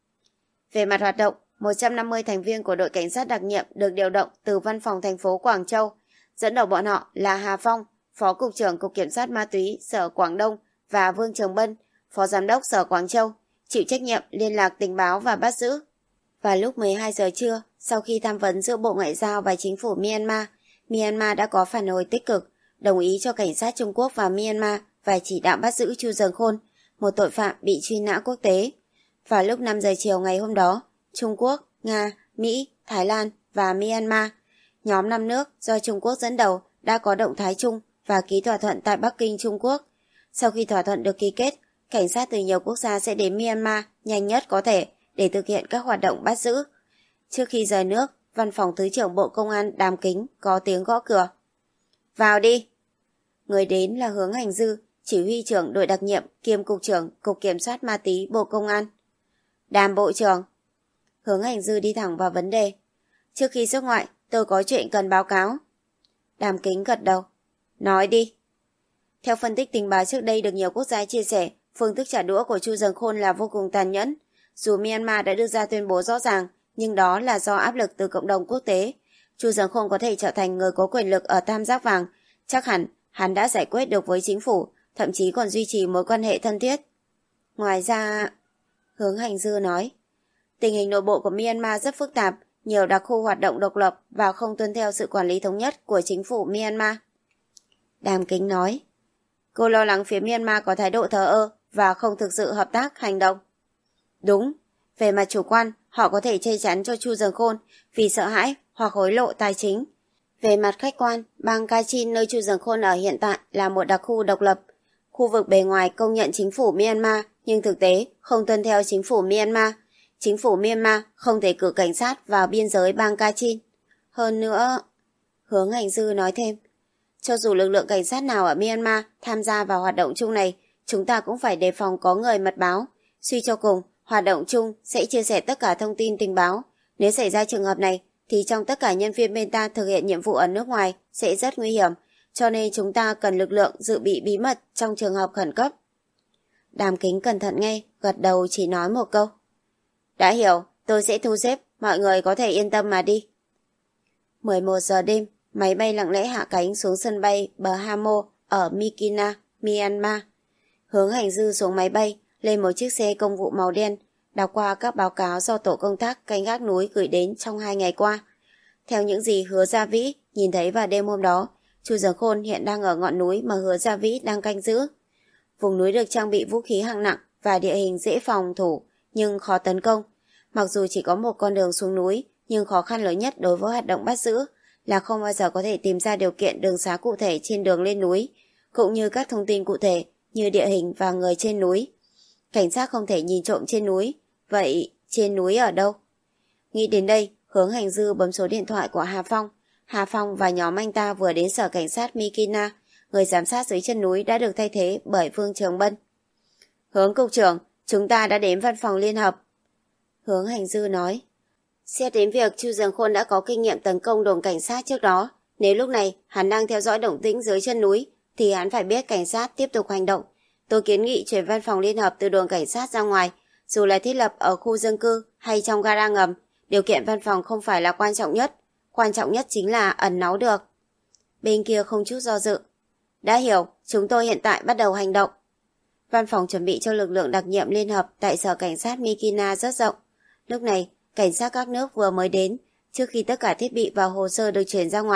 Speaker 1: Về mặt hoạt động, một trăm năm mươi thành viên của đội cảnh sát đặc nhiệm được điều động từ văn phòng thành phố Quảng Châu. Dẫn đầu bọn họ là Hà Phong, Phó Cục trưởng Cục Kiểm soát Ma túy Sở Quảng Đông, và Vương Trường Bân, Phó Giám đốc Sở Quảng Châu, chịu trách nhiệm liên lạc tình báo và bắt giữ. Và lúc mười hai giờ trưa, sau khi tham vấn giữa Bộ Ngoại giao và chính phủ Myanmar, Myanmar đã có phản hồi tích cực, đồng ý cho cảnh sát Trung Quốc vào Myanmar và chỉ đạo bắt giữ Chu Dần Khôn, một tội phạm bị truy nã quốc tế. Vào lúc năm giờ chiều ngày hôm đó, Trung Quốc, Nga, Mỹ, Thái Lan và Myanmar, nhóm năm nước do Trung Quốc dẫn đầu, đã có động thái chung và ký thỏa thuận tại Bắc Kinh, Trung Quốc. Sau khi thỏa thuận được ký kết, cảnh sát từ nhiều quốc gia sẽ đến Myanmar nhanh nhất có thể để thực hiện các hoạt động bắt giữ. Trước khi rời nước, Văn phòng Thứ trưởng Bộ Công an Đàm Kính có tiếng gõ cửa. Vào đi! Người đến là Hướng Hành Dư, chỉ huy trưởng đội đặc nhiệm kiêm Cục trưởng Cục Kiểm soát Ma túy Bộ Công an. Đàm Bộ trưởng. Hướng Hành Dư đi thẳng vào vấn đề. Trước khi xuất ngoại, tôi có chuyện cần báo cáo. Đàm Kính gật đầu. Nói đi. Theo phân tích tình báo trước đây được nhiều quốc gia chia sẻ, phương thức trả đũa của Chu Dần Khôn là vô cùng tàn nhẫn. Dù Myanmar đã đưa ra tuyên bố rõ ràng, nhưng đó là do áp lực từ cộng đồng quốc tế. Chu Dần Khôn có thể trở thành người có quyền lực ở Tam Giác Vàng. Chắc hẳn hắn đã giải quyết được với chính phủ, thậm chí còn duy trì mối quan hệ thân thiết. Ngoài ra, Hướng Hành Dư nói, tình hình nội bộ của Myanmar rất phức tạp, nhiều đặc khu hoạt động độc lập và không tuân theo sự quản lý thống nhất của chính phủ Myanmar. Đàm Kính nói, cô lo lắng phía Myanmar có thái độ thờ ơ và không thực sự hợp tác hành động. Đúng, về mặt chủ quan, họ có thể che chắn cho Chu Dần Khôn vì sợ hãi hoặc hối lộ tài chính. Về mặt khách quan, bang Kachin nơi Chu Dần Khôn ở hiện tại là một đặc khu độc lập. Khu vực bề ngoài công nhận chính phủ Myanmar, nhưng thực tế không tuân theo chính phủ Myanmar. Chính phủ Myanmar không thể cử cảnh sát vào biên giới bang Kachin. Hơn nữa, Hướng Hành Dư nói thêm, cho dù lực lượng cảnh sát nào ở Myanmar tham gia vào hoạt động chung này, chúng ta cũng phải đề phòng có người mật báo. Suy cho cùng, hoạt động chung sẽ chia sẻ tất cả thông tin tình báo. Nếu xảy ra trường hợp này, thì trong tất cả nhân viên bên ta thực hiện nhiệm vụ ở nước ngoài sẽ rất nguy hiểm, cho nên chúng ta cần lực lượng dự bị bí mật trong trường hợp khẩn cấp. Đàm Kính cẩn thận nghe, gật đầu chỉ nói một câu. Đã hiểu, tôi sẽ thu xếp, mọi người có thể yên tâm mà đi. mười một giờ đêm, máy bay lặng lẽ hạ cánh xuống sân bay Berhamo ở Mikina, Myanmar. Hướng Hành Dư xuống máy bay, lên một chiếc xe công vụ màu đen, đọc qua các báo cáo do tổ công tác canh gác núi gửi đến trong hai ngày qua. Theo những gì Hứa Gia Vĩ nhìn thấy vào đêm hôm đó, Chu Dần Khôn hiện đang ở ngọn núi mà Hứa Gia Vĩ đang canh giữ. Vùng núi được trang bị vũ khí hạng nặng và địa hình dễ phòng thủ nhưng khó tấn công. Mặc dù chỉ có một con đường xuống núi, nhưng khó khăn lớn nhất đối với hoạt động bắt giữ là không bao giờ có thể tìm ra điều kiện đường xá cụ thể trên đường lên núi, cũng như các thông tin cụ thể như địa hình và người trên núi. Cảnh sát không thể nhìn trộm trên núi, vậy trên núi ở đâu? Nghĩ đến đây, Hướng Hành Dư bấm số điện thoại của Hà Phong. Hà Phong và nhóm anh ta vừa đến sở cảnh sát Mikina, người giám sát dưới chân núi đã được thay thế bởi Vương Trường Bân. Hướng cục trưởng, chúng ta đã đến văn phòng liên hợp. Hướng Hành Dư nói, xét đến việc Chu Dần Khôn đã có kinh nghiệm tấn công đồn cảnh sát trước đó, nếu lúc này hắn đang theo dõi động tĩnh dưới chân núi, thì hắn phải biết cảnh sát tiếp tục hành động. Tôi kiến nghị chuyển văn phòng liên hợp từ đồn cảnh sát ra ngoài, dù là thiết lập ở khu dân cư hay trong gara ngầm, điều kiện văn phòng không phải là quan trọng nhất, quan trọng nhất chính là ẩn náu được. Bên kia không chút do dự. Đã hiểu, chúng tôi hiện tại bắt đầu hành động. Văn phòng chuẩn bị cho lực lượng đặc nhiệm liên hợp tại sở cảnh sát Mikina rất rộng. Lúc này, cảnh sát các nước vừa mới đến, trước khi tất cả thiết bị và hồ sơ được chuyển ra ngoài,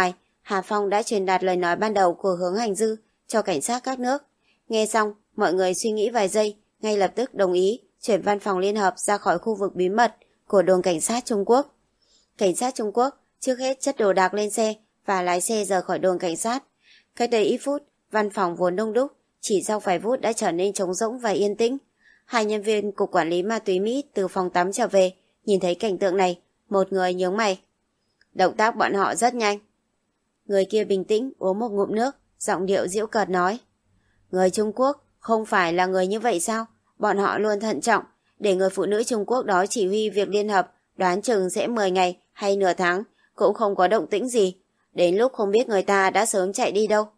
Speaker 1: Hà Phong đã truyền đạt lời nói ban đầu của Hướng Hành Dư cho cảnh sát các nước. Nghe xong, mọi người suy nghĩ vài giây, ngay lập tức đồng ý chuyển văn phòng liên hợp ra khỏi khu vực bí mật của đồn cảnh sát Trung Quốc. Cảnh sát Trung Quốc trước hết chất đồ đạc lên xe và lái xe rời khỏi đồn cảnh sát. Cách đây ít phút, văn phòng vốn đông đúc, chỉ sau vài phút đã trở nên trống rỗng và yên tĩnh. Hai nhân viên cục quản lý ma túy Mỹ từ phòng tắm trở về, nhìn thấy cảnh tượng này, một người nhướng mày. Động tác bọn họ rất nhanh. Người kia bình tĩnh uống một ngụm nước, giọng điệu giễu cợt nói. Người Trung Quốc không phải là người như vậy sao? Bọn họ luôn thận trọng, để người phụ nữ Trung Quốc đó chỉ huy việc liên hợp, đoán chừng sẽ mười ngày hay nửa tháng, cũng không có động tĩnh gì. Đến lúc không biết người ta đã sớm chạy đi đâu.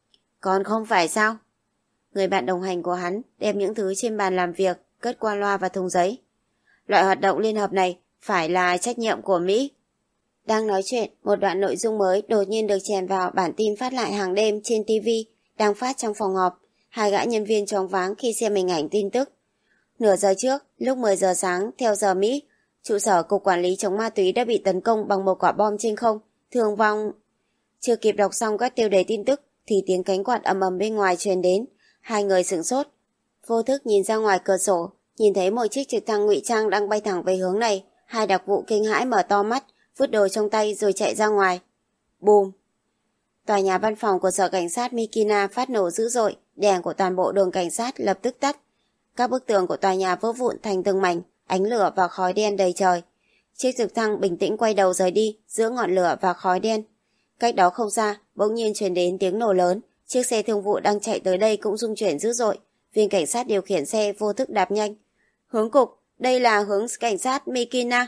Speaker 1: Còn không phải sao? Người bạn đồng hành của hắn đem những thứ trên bàn làm việc cất qua loa và thùng giấy. Loại hoạt động liên hợp này phải là trách nhiệm của Mỹ. Đang nói chuyện, một đoạn nội dung mới đột nhiên được chèn vào bản tin phát lại hàng đêm trên ti vi đang phát trong phòng họp. Hai gã nhân viên choáng váng khi xem hình ảnh tin tức. Nửa giờ trước, lúc mười giờ sáng theo giờ Mỹ, trụ sở Cục Quản lý chống ma túy đã bị tấn công bằng một quả bom trên không, thương vong. Chưa kịp đọc xong các tiêu đề tin tức thì tiếng cánh quạt ầm ầm bên ngoài truyền đến. Hai người sửng sốt, vô thức nhìn ra ngoài cửa sổ, nhìn thấy một chiếc trực thăng ngụy trang đang bay thẳng về hướng này. Hai đặc vụ kinh hãi mở to mắt, vứt đồ trong tay rồi chạy ra ngoài. Bùm! Tòa nhà văn phòng của sở cảnh sát Mikina phát nổ dữ dội, đèn của toàn bộ đồn cảnh sát lập tức tắt. Các bức tường của tòa nhà vỡ vụn thành từng mảnh, ánh lửa và khói đen đầy trời. Chiếc trực thăng bình tĩnh quay đầu rời đi giữa ngọn lửa và khói đen. Cách đó không xa, bỗng nhiên truyền đến tiếng nổ lớn. Chiếc xe thương vụ đang chạy tới đây cũng rung chuyển dữ dội. Viên cảnh sát điều khiển xe vô thức đạp nhanh. Hướng cục, đây là hướng cảnh sát Mikina.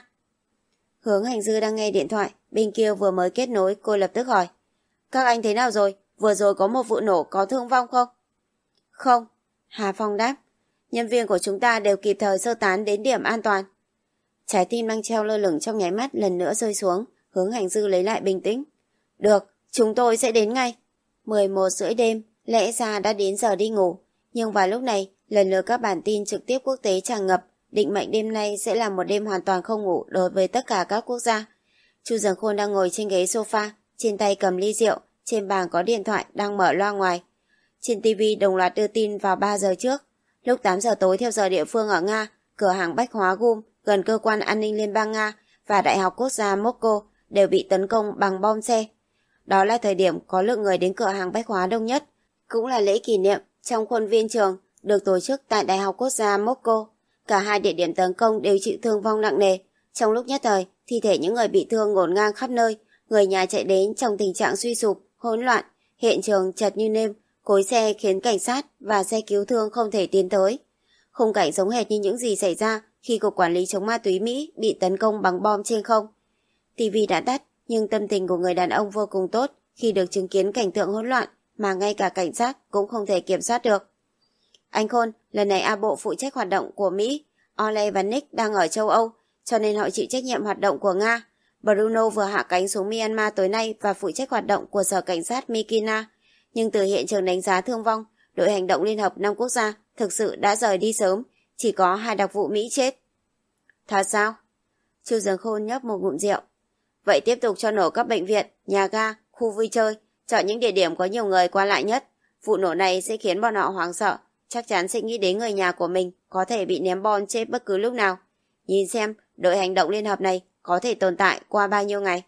Speaker 1: Hướng Hành Dư đang nghe điện thoại, bên kia vừa mới kết nối, cô lập tức hỏi. Các anh thế nào rồi? Vừa rồi có một vụ nổ có thương vong không? Không, Hà Phong đáp. Nhân viên của chúng ta đều kịp thời sơ tán đến điểm an toàn. Trái tim đang treo lơ lửng trong nháy mắt lần nữa rơi xuống. Hướng Hành Dư lấy lại bình tĩnh. Được, chúng tôi sẽ đến ngay. mười một rưỡi đêm, lẽ ra đã đến giờ đi ngủ. Nhưng vào lúc này, lần lượt các bản tin trực tiếp quốc tế tràn ngập. Định mệnh đêm nay sẽ là một đêm hoàn toàn không ngủ đối với tất cả các quốc gia. Chu Dần Khôn đang ngồi trên ghế sofa, trên tay cầm ly rượu, trên bàn có điện thoại đang mở loa ngoài. Trên ti vi đồng loạt đưa tin vào ba giờ trước. Lúc tám giờ tối theo giờ địa phương ở Nga, cửa hàng bách hóa Gum gần cơ quan an ninh Liên bang Nga và Đại học Quốc gia Moscow đều bị tấn công bằng bom xe. Đó là thời điểm có lượng người đến cửa hàng bách hóa đông nhất, cũng là lễ kỷ niệm trong khuôn viên trường được tổ chức tại Đại học Quốc gia Moscow. Cả hai địa điểm tấn công đều chịu thương vong nặng nề. Trong lúc nhất thời, thi thể những người bị thương ngổn ngang khắp nơi, người nhà chạy đến trong tình trạng suy sụp, hỗn loạn, hiện trường chật như nêm, cối xe khiến cảnh sát và xe cứu thương không thể tiến tới. Khung cảnh giống hệt như những gì xảy ra khi Cục Quản lý chống ma túy Mỹ bị tấn công bằng bom trên không. ti vi đã tắt, nhưng tâm tình của người đàn ông vô cùng tốt khi được chứng kiến cảnh tượng hỗn loạn mà ngay cả cảnh sát cũng không thể kiểm soát được. Anh Khôn, lần này A Bộ phụ trách hoạt động của Mỹ, Ole và Nick đang ở châu Âu, cho nên họ chịu trách nhiệm hoạt động của Nga. Bruno vừa hạ cánh xuống Myanmar tối nay và phụ trách hoạt động của sở cảnh sát Mikina. Nhưng từ hiện trường đánh giá thương vong, đội hành động liên hợp năm quốc gia thực sự đã rời đi sớm, chỉ có hai đặc vụ Mỹ chết. Thật sao? Chu Dần Khôn nhấp một ngụm rượu. Vậy tiếp tục cho nổ các bệnh viện, nhà ga, khu vui chơi, chọn những địa điểm có nhiều người qua lại nhất. Vụ nổ này sẽ khiến bọn họ hoảng sợ, chắc chắn sẽ nghĩ đến người nhà của mình có thể bị ném bom chết bất cứ lúc nào. Nhìn xem đội hành động liên hợp này có thể tồn tại qua bao nhiêu ngày.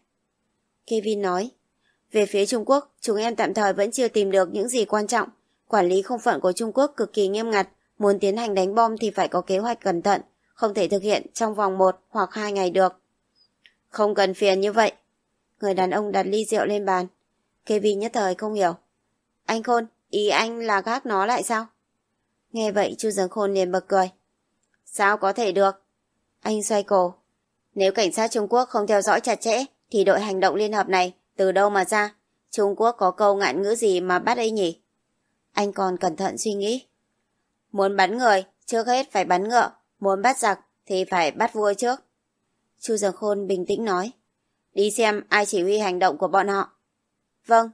Speaker 1: Kevin nói. Về phía Trung Quốc, chúng em tạm thời vẫn chưa tìm được những gì quan trọng. Quản lý không phận của Trung Quốc cực kỳ nghiêm ngặt, muốn tiến hành đánh bom thì phải có kế hoạch cẩn thận, không thể thực hiện trong vòng một hoặc hai ngày được. Không cần phiền như vậy. Người đàn ông đặt ly rượu lên bàn. Kevin nhất thời không hiểu. Anh Khôn, ý anh là gác nó lại sao? Nghe vậy Chu Dần Khôn liền bật cười. Sao có thể được? Anh xoay cổ. Nếu cảnh sát Trung Quốc không theo dõi chặt chẽ thì đội hành động liên hợp này từ đâu mà ra? Trung Quốc có câu ngạn ngữ gì mà bắt ấy nhỉ? Anh còn cẩn thận suy nghĩ. Muốn bắn người, trước hết phải bắn ngựa. Muốn bắt giặc thì phải bắt vua trước. Chu Dần Khôn bình tĩnh nói. Đi xem ai chỉ huy hành động của bọn họ. Vâng.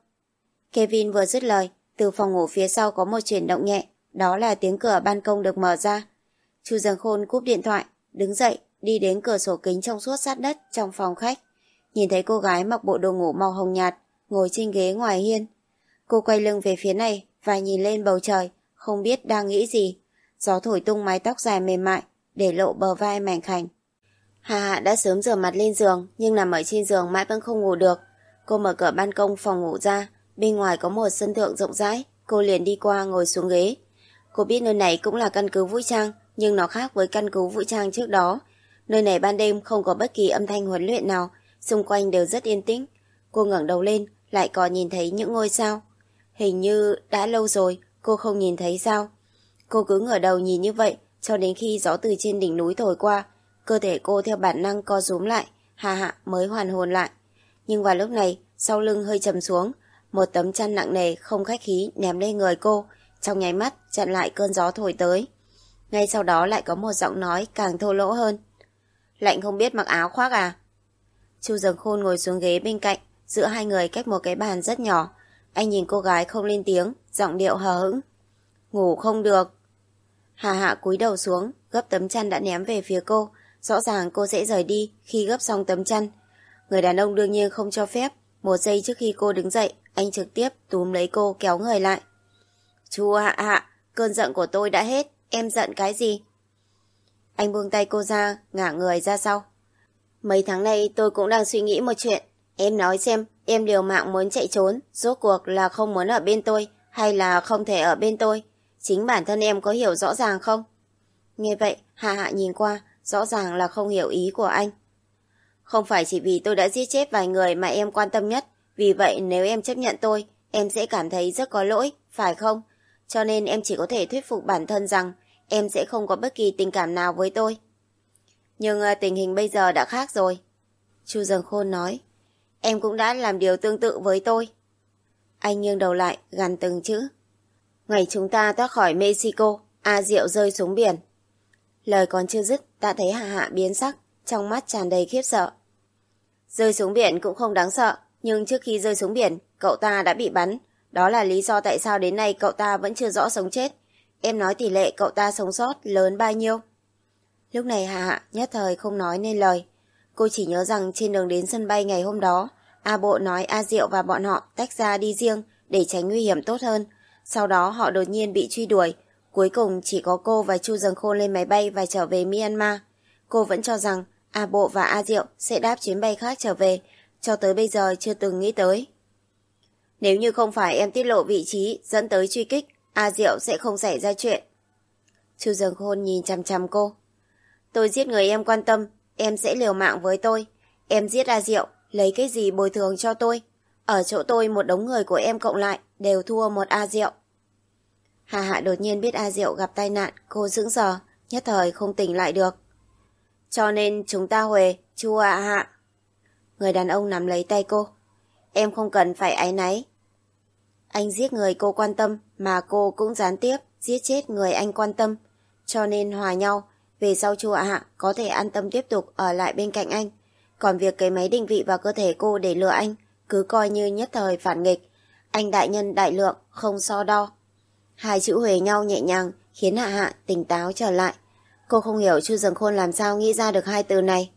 Speaker 1: Kevin vừa dứt lời, từ phòng ngủ phía sau có một chuyển động nhẹ. Đó là tiếng cửa ban công được mở ra. Chu Dần Khôn cúp điện thoại, đứng dậy, đi đến cửa sổ kính trong suốt sát đất trong phòng khách. Nhìn thấy cô gái mặc bộ đồ ngủ màu hồng nhạt, ngồi trên ghế ngoài hiên. Cô quay lưng về phía này và nhìn lên bầu trời, không biết đang nghĩ gì. Gió thổi tung mái tóc dài mềm mại, để lộ bờ vai mảnh khảnh. Hà Hạ đã sớm rửa mặt lên giường, nhưng nằm ở trên giường mãi vẫn không ngủ được. Cô mở cửa ban công phòng ngủ ra, bên ngoài có một sân thượng rộng rãi, cô liền đi qua ngồi xuống ghế. Cô biết nơi này cũng là căn cứ vũ trang, nhưng nó khác với căn cứ vũ trang trước đó. Nơi này ban đêm không có bất kỳ âm thanh huấn luyện nào, xung quanh đều rất yên tĩnh. Cô ngẩng đầu lên, lại còn nhìn thấy những ngôi sao. Hình như đã lâu rồi, cô không nhìn thấy sao. Cô cứ ngửa đầu nhìn như vậy, cho đến khi gió từ trên đỉnh núi thổi qua, cơ thể cô theo bản năng co rúm lại, Hà Hạ mới hoàn hồn lại. Nhưng vào lúc này, sau lưng hơi trầm xuống, một tấm chăn nặng nề không khách khí ném lên người cô, trong nháy mắt chặn lại cơn gió thổi tới. Ngay sau đó lại có một giọng nói càng thô lỗ hơn. Lạnh không biết mặc áo khoác à? Chu Dực Khôn ngồi xuống ghế bên cạnh, giữa hai người cách một cái bàn rất nhỏ. Anh nhìn cô gái không lên tiếng, giọng điệu hờ hững. Ngủ không được. Hà Hạ cúi đầu xuống, gấp tấm chăn đã ném về phía cô. Rõ ràng cô sẽ rời đi khi gấp xong tấm chăn. Người đàn ông đương nhiên không cho phép. Một giây trước khi cô đứng dậy, anh trực tiếp túm lấy cô kéo người lại. Chu Hạ Hạ, cơn giận của tôi đã hết, em giận cái gì? Anh buông tay cô ra, ngả người ra sau. Mấy tháng nay tôi cũng đang suy nghĩ một chuyện. Em nói xem, em liều mạng muốn chạy trốn, rốt cuộc là không muốn ở bên tôi, hay là không thể ở bên tôi? Chính bản thân em có hiểu rõ ràng không? Nghe vậy, Hạ Hạ nhìn qua, rõ ràng là không hiểu ý của anh. Không phải chỉ vì tôi đã giết chết vài người mà em quan tâm nhất, vì vậy nếu em chấp nhận tôi, em sẽ cảm thấy rất có lỗi, phải không? Cho nên em chỉ có thể thuyết phục bản thân rằng em sẽ không có bất kỳ tình cảm nào với tôi. Nhưng tình hình bây giờ đã khác rồi. Chu Dực Khôn nói, em cũng đã làm điều tương tự với tôi. Anh nghiêng đầu lại, gằn từng chữ. Ngày chúng ta thoát khỏi Mexico, A Diệu rơi xuống biển. Lời còn chưa dứt, đã thấy Hạ Hạ biến sắc, trong mắt tràn đầy khiếp sợ. Rơi xuống biển cũng không đáng sợ, nhưng trước khi rơi xuống biển, cậu ta đã bị bắn. Đó là lý do tại sao đến nay cậu ta vẫn chưa rõ sống chết. Em nói tỷ lệ cậu ta sống sót lớn bao nhiêu? Lúc này Hạ Hạ nhất thời không nói nên lời. Cô chỉ nhớ rằng trên đường đến sân bay ngày hôm đó, A Bộ nói A Diệu và bọn họ tách ra đi riêng để tránh nguy hiểm tốt hơn. Sau đó họ đột nhiên bị truy đuổi. Cuối cùng chỉ có cô và Chu Dực Khôn lên máy bay và trở về Myanmar. Cô vẫn cho rằng A Bộ và A Diệu sẽ đáp chuyến bay khác trở về, cho tới bây giờ chưa từng nghĩ tới. Nếu như không phải em tiết lộ vị trí dẫn tới truy kích, A Diệu sẽ không xảy ra chuyện. Chu Dực Khôn nhìn chằm chằm cô. Tôi giết người em quan tâm, em sẽ liều mạng với tôi. Em giết A Diệu, lấy cái gì bồi thường cho tôi? Ở chỗ tôi một đống người của em cộng lại đều thua một A Diệu. Hà Hạ đột nhiên biết A Diệu gặp tai nạn, cô sững sờ, nhất thời không tỉnh lại được. Cho nên chúng ta huề, Chu Hạ Hạ. Người đàn ông nắm lấy tay cô. Em không cần phải áy náy. Anh giết người cô quan tâm, mà cô cũng gián tiếp giết chết người anh quan tâm. Cho nên hòa nhau, về sau Chu Hạ Hạ có thể an tâm tiếp tục ở lại bên cạnh anh. Còn việc cái máy định vị vào cơ thể cô để lừa anh, cứ coi như nhất thời phản nghịch. Anh đại nhân đại lượng, không so đo. Hai chữ huề nhau nhẹ nhàng khiến Hạ Hạ tỉnh táo trở lại. Cô không hiểu Chu Dực Khôn làm sao nghĩ ra được hai từ này.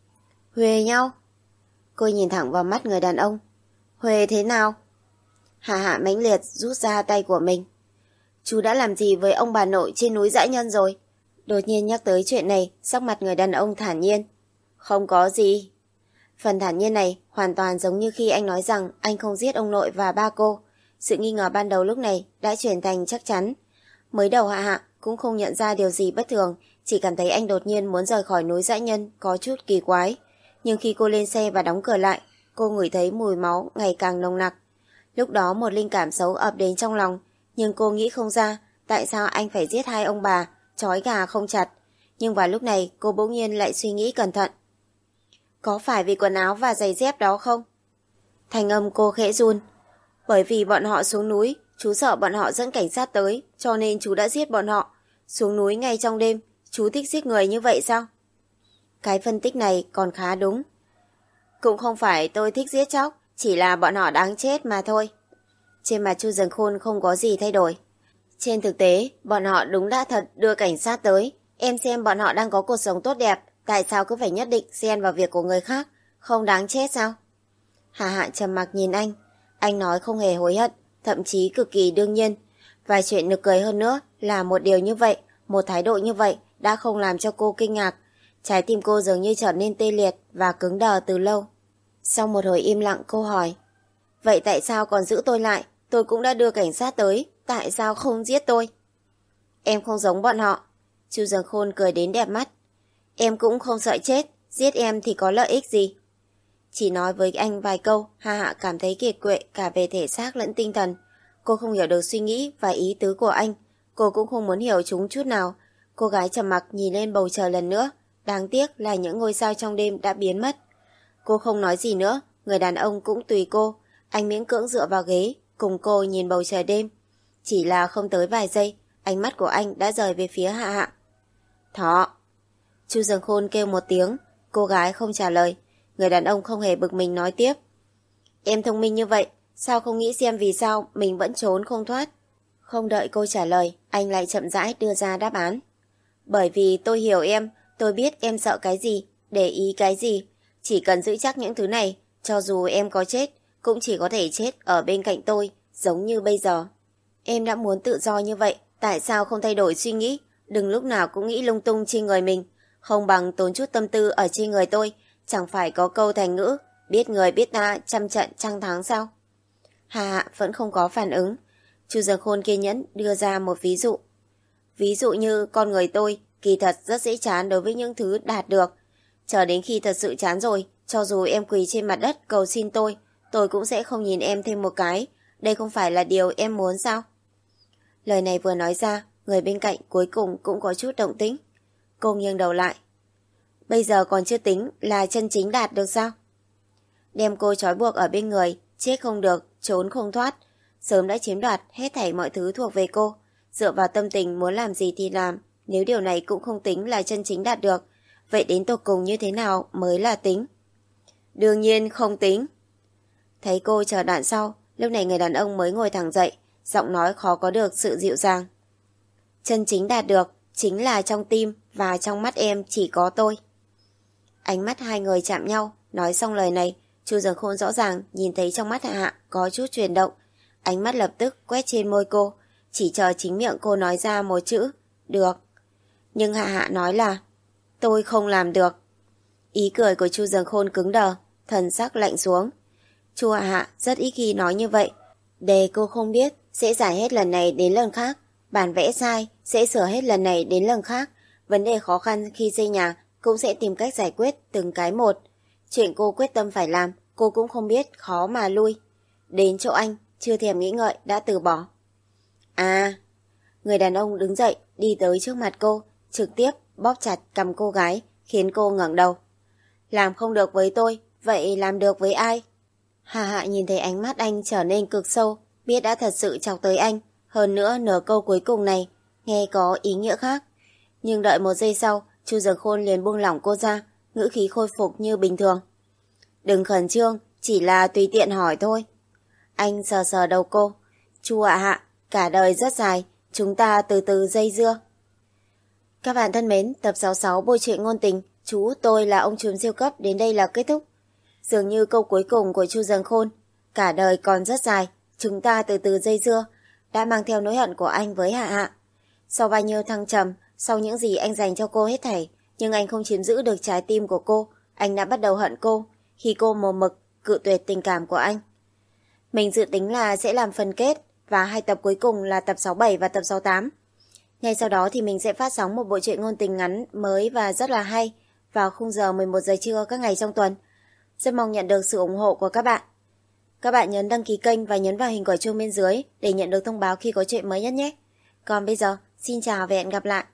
Speaker 1: Huề nhau? Cô nhìn thẳng vào mắt người đàn ông. Huề thế nào? Hạ Hạ mãnh liệt rút ra tay của mình. Chú đã làm gì với ông bà nội trên núi Dã Nhân rồi? Đột nhiên nhắc tới chuyện này, sắc mặt người đàn ông thản nhiên. Không có gì. Phần thản nhiên này hoàn toàn giống như khi anh nói rằng anh không giết ông nội và ba cô. Sự nghi ngờ ban đầu lúc này đã chuyển thành chắc chắn. Mới đầu Hạ Hạ cũng không nhận ra điều gì bất thường, chỉ cảm thấy anh đột nhiên muốn rời khỏi núi Dã Nhân có chút kỳ quái. Nhưng khi cô lên xe và đóng cửa lại, cô ngửi thấy mùi máu ngày càng nồng nặc. Lúc đó một linh cảm xấu ập đến trong lòng, nhưng cô nghĩ không ra tại sao anh phải giết hai ông bà, trói gà không chặt. Nhưng vào lúc này cô bỗng nhiên lại suy nghĩ cẩn thận. Có phải vì quần áo và giày dép đó không? Thanh âm cô khẽ run. Bởi vì bọn họ xuống núi, chú sợ bọn họ dẫn cảnh sát tới, cho nên chú đã giết bọn họ. Xuống núi ngay trong đêm, chú thích giết người như vậy sao? Cái phân tích này còn khá đúng. Cũng không phải tôi thích giết chóc, chỉ là bọn họ đáng chết mà thôi. Trên mặt Chu Dực Khôn không có gì thay đổi. Trên thực tế, bọn họ đúng đã thật đưa cảnh sát tới. Em xem bọn họ đang có cuộc sống tốt đẹp, tại sao cứ phải nhất định xen vào việc của người khác, không đáng chết sao? Hà Hạ trầm mặc nhìn anh. Anh nói không hề hối hận, thậm chí cực kỳ đương nhiên. Và chuyện nực cười hơn nữa là một điều như vậy, một thái độ như vậy đã không làm cho cô kinh ngạc. Trái tim cô dường như trở nên tê liệt và cứng đờ từ lâu. Sau một hồi im lặng cô hỏi, vậy tại sao còn giữ tôi lại? Tôi cũng đã đưa cảnh sát tới, tại sao không giết tôi? Em không giống bọn họ. Chu Dường Khôn cười đến đẹp mắt. Em cũng không sợ chết, giết em thì có lợi ích gì? Chỉ nói với anh vài câu, Hạ Hạ cảm thấy kiệt quệ cả về thể xác lẫn tinh thần. Cô không hiểu được suy nghĩ và ý tứ của anh. Cô cũng không muốn hiểu chúng chút nào. Cô gái trầm mặc nhìn lên bầu trời lần nữa. Đáng tiếc là những ngôi sao trong đêm đã biến mất. Cô không nói gì nữa, người đàn ông cũng tùy cô. Anh miễn cưỡng dựa vào ghế, cùng cô nhìn bầu trời đêm. Chỉ là không tới vài giây, ánh mắt của anh đã rời về phía Hạ Hạ. Thỏ. Chu Dường Khôn kêu một tiếng, cô gái không trả lời. Người đàn ông không hề bực mình nói tiếp. Em thông minh như vậy, sao không nghĩ xem vì sao mình vẫn trốn không thoát? Không đợi cô trả lời, anh lại chậm rãi đưa ra đáp án. Bởi vì tôi hiểu em, tôi biết em sợ cái gì, để ý cái gì. Chỉ cần giữ chắc những thứ này, cho dù em có chết, cũng chỉ có thể chết ở bên cạnh tôi, giống như bây giờ. Em đã muốn tự do như vậy, tại sao không thay đổi suy nghĩ? Đừng lúc nào cũng nghĩ lung tung trên người mình. Không bằng tốn chút tâm tư ở trên người tôi. Chẳng phải có câu thành ngữ, biết người biết ta, trăm trận trăm thắng sao? Hạ Hạ vẫn không có phản ứng. Chu Dường Khôn kiên nhẫn đưa ra một ví dụ. Ví dụ như con người tôi kỳ thật rất dễ chán đối với những thứ đạt được. Chờ đến khi thật sự chán rồi, cho dù em quỳ trên mặt đất cầu xin tôi, tôi cũng sẽ không nhìn em thêm một cái. Đây không phải là điều em muốn sao? Lời này vừa nói ra, người bên cạnh cuối cùng cũng có chút động tĩnh. Cô nghiêng đầu lại. Bây giờ còn chưa tính là chân chính đạt được sao? Đem cô trói buộc ở bên người, chết không được, trốn không thoát. Sớm đã chiếm đoạt hết thảy mọi thứ thuộc về cô. Dựa vào tâm tình muốn làm gì thì làm. Nếu điều này cũng không tính là chân chính đạt được, vậy đến tột cùng như thế nào mới là tính? Đương nhiên không tính. Thấy cô chờ đoạn sau, lúc này người đàn ông mới ngồi thẳng dậy, giọng nói khó có được sự dịu dàng. Chân chính đạt được chính là trong tim và trong mắt em chỉ có tôi. Ánh mắt hai người chạm nhau, nói xong lời này, Chu Dường Khôn rõ ràng nhìn thấy trong mắt Hạ Hạ có chút chuyển động. Ánh mắt lập tức quét trên môi cô, chỉ chờ chính miệng cô nói ra một chữ, được. Nhưng Hạ Hạ nói là, tôi không làm được. Ý cười của Chu Dường Khôn cứng đờ, thần sắc lạnh xuống. Chu Hạ Hạ rất ít khi nói như vậy. Để cô không biết, sẽ giải hết lần này đến lần khác. Bản vẽ sai, sẽ sửa hết lần này đến lần khác. Vấn đề khó khăn khi xây nhà cũng sẽ tìm cách giải quyết từng cái một. Chuyện cô quyết tâm phải làm, cô cũng không biết khó mà lui. Đến chỗ anh, chưa thèm nghĩ ngợi đã từ bỏ. À, người đàn ông đứng dậy, đi tới trước mặt cô, trực tiếp bóp chặt cầm cô gái, khiến cô ngẩng đầu. Làm không được với tôi, vậy làm được với ai? Hạ Hạ nhìn thấy ánh mắt anh trở nên cực sâu, biết đã thật sự chọc tới anh. Hơn nữa nửa câu cuối cùng này, nghe có ý nghĩa khác. Nhưng đợi một giây sau, Chu Dường Khôn liền buông lỏng cô ra, ngữ khí khôi phục như bình thường. Đừng khẩn trương, chỉ là tùy tiện hỏi thôi. Anh sờ sờ đầu cô. Chu Hạ Hạ, cả đời rất dài, chúng ta từ từ dây dưa. Các bạn thân mến, tập sáu mươi sáu Bộ truyện ngôn tình Chú tôi là ông trùm siêu cấp đến đây là kết thúc. Dường như câu cuối cùng của Chu Dường Khôn, cả đời còn rất dài, chúng ta từ từ dây dưa, đã mang theo nỗi hận của anh với Hạ Hạ. Sau bao nhiêu thăng trầm, sau những gì anh dành cho cô hết thảy, nhưng anh không chiếm giữ được trái tim của cô. Anh đã bắt đầu hận cô khi cô mồm mực cự tuyệt tình cảm của anh. Mình dự tính là sẽ làm phần kết và hai tập cuối cùng là tập sáu mươi bảy và tập sáu mươi tám. Ngay sau đó thì mình sẽ phát sóng một bộ truyện ngôn tình ngắn mới và rất là hay vào khung giờ mười một giờ trưa các ngày trong tuần. Rất mong nhận được sự ủng hộ của các bạn. Các bạn nhấn đăng ký kênh và nhấn vào hình quả chuông bên dưới để nhận được thông báo khi có chuyện mới nhất nhé. Còn bây giờ, xin chào và hẹn gặp lại.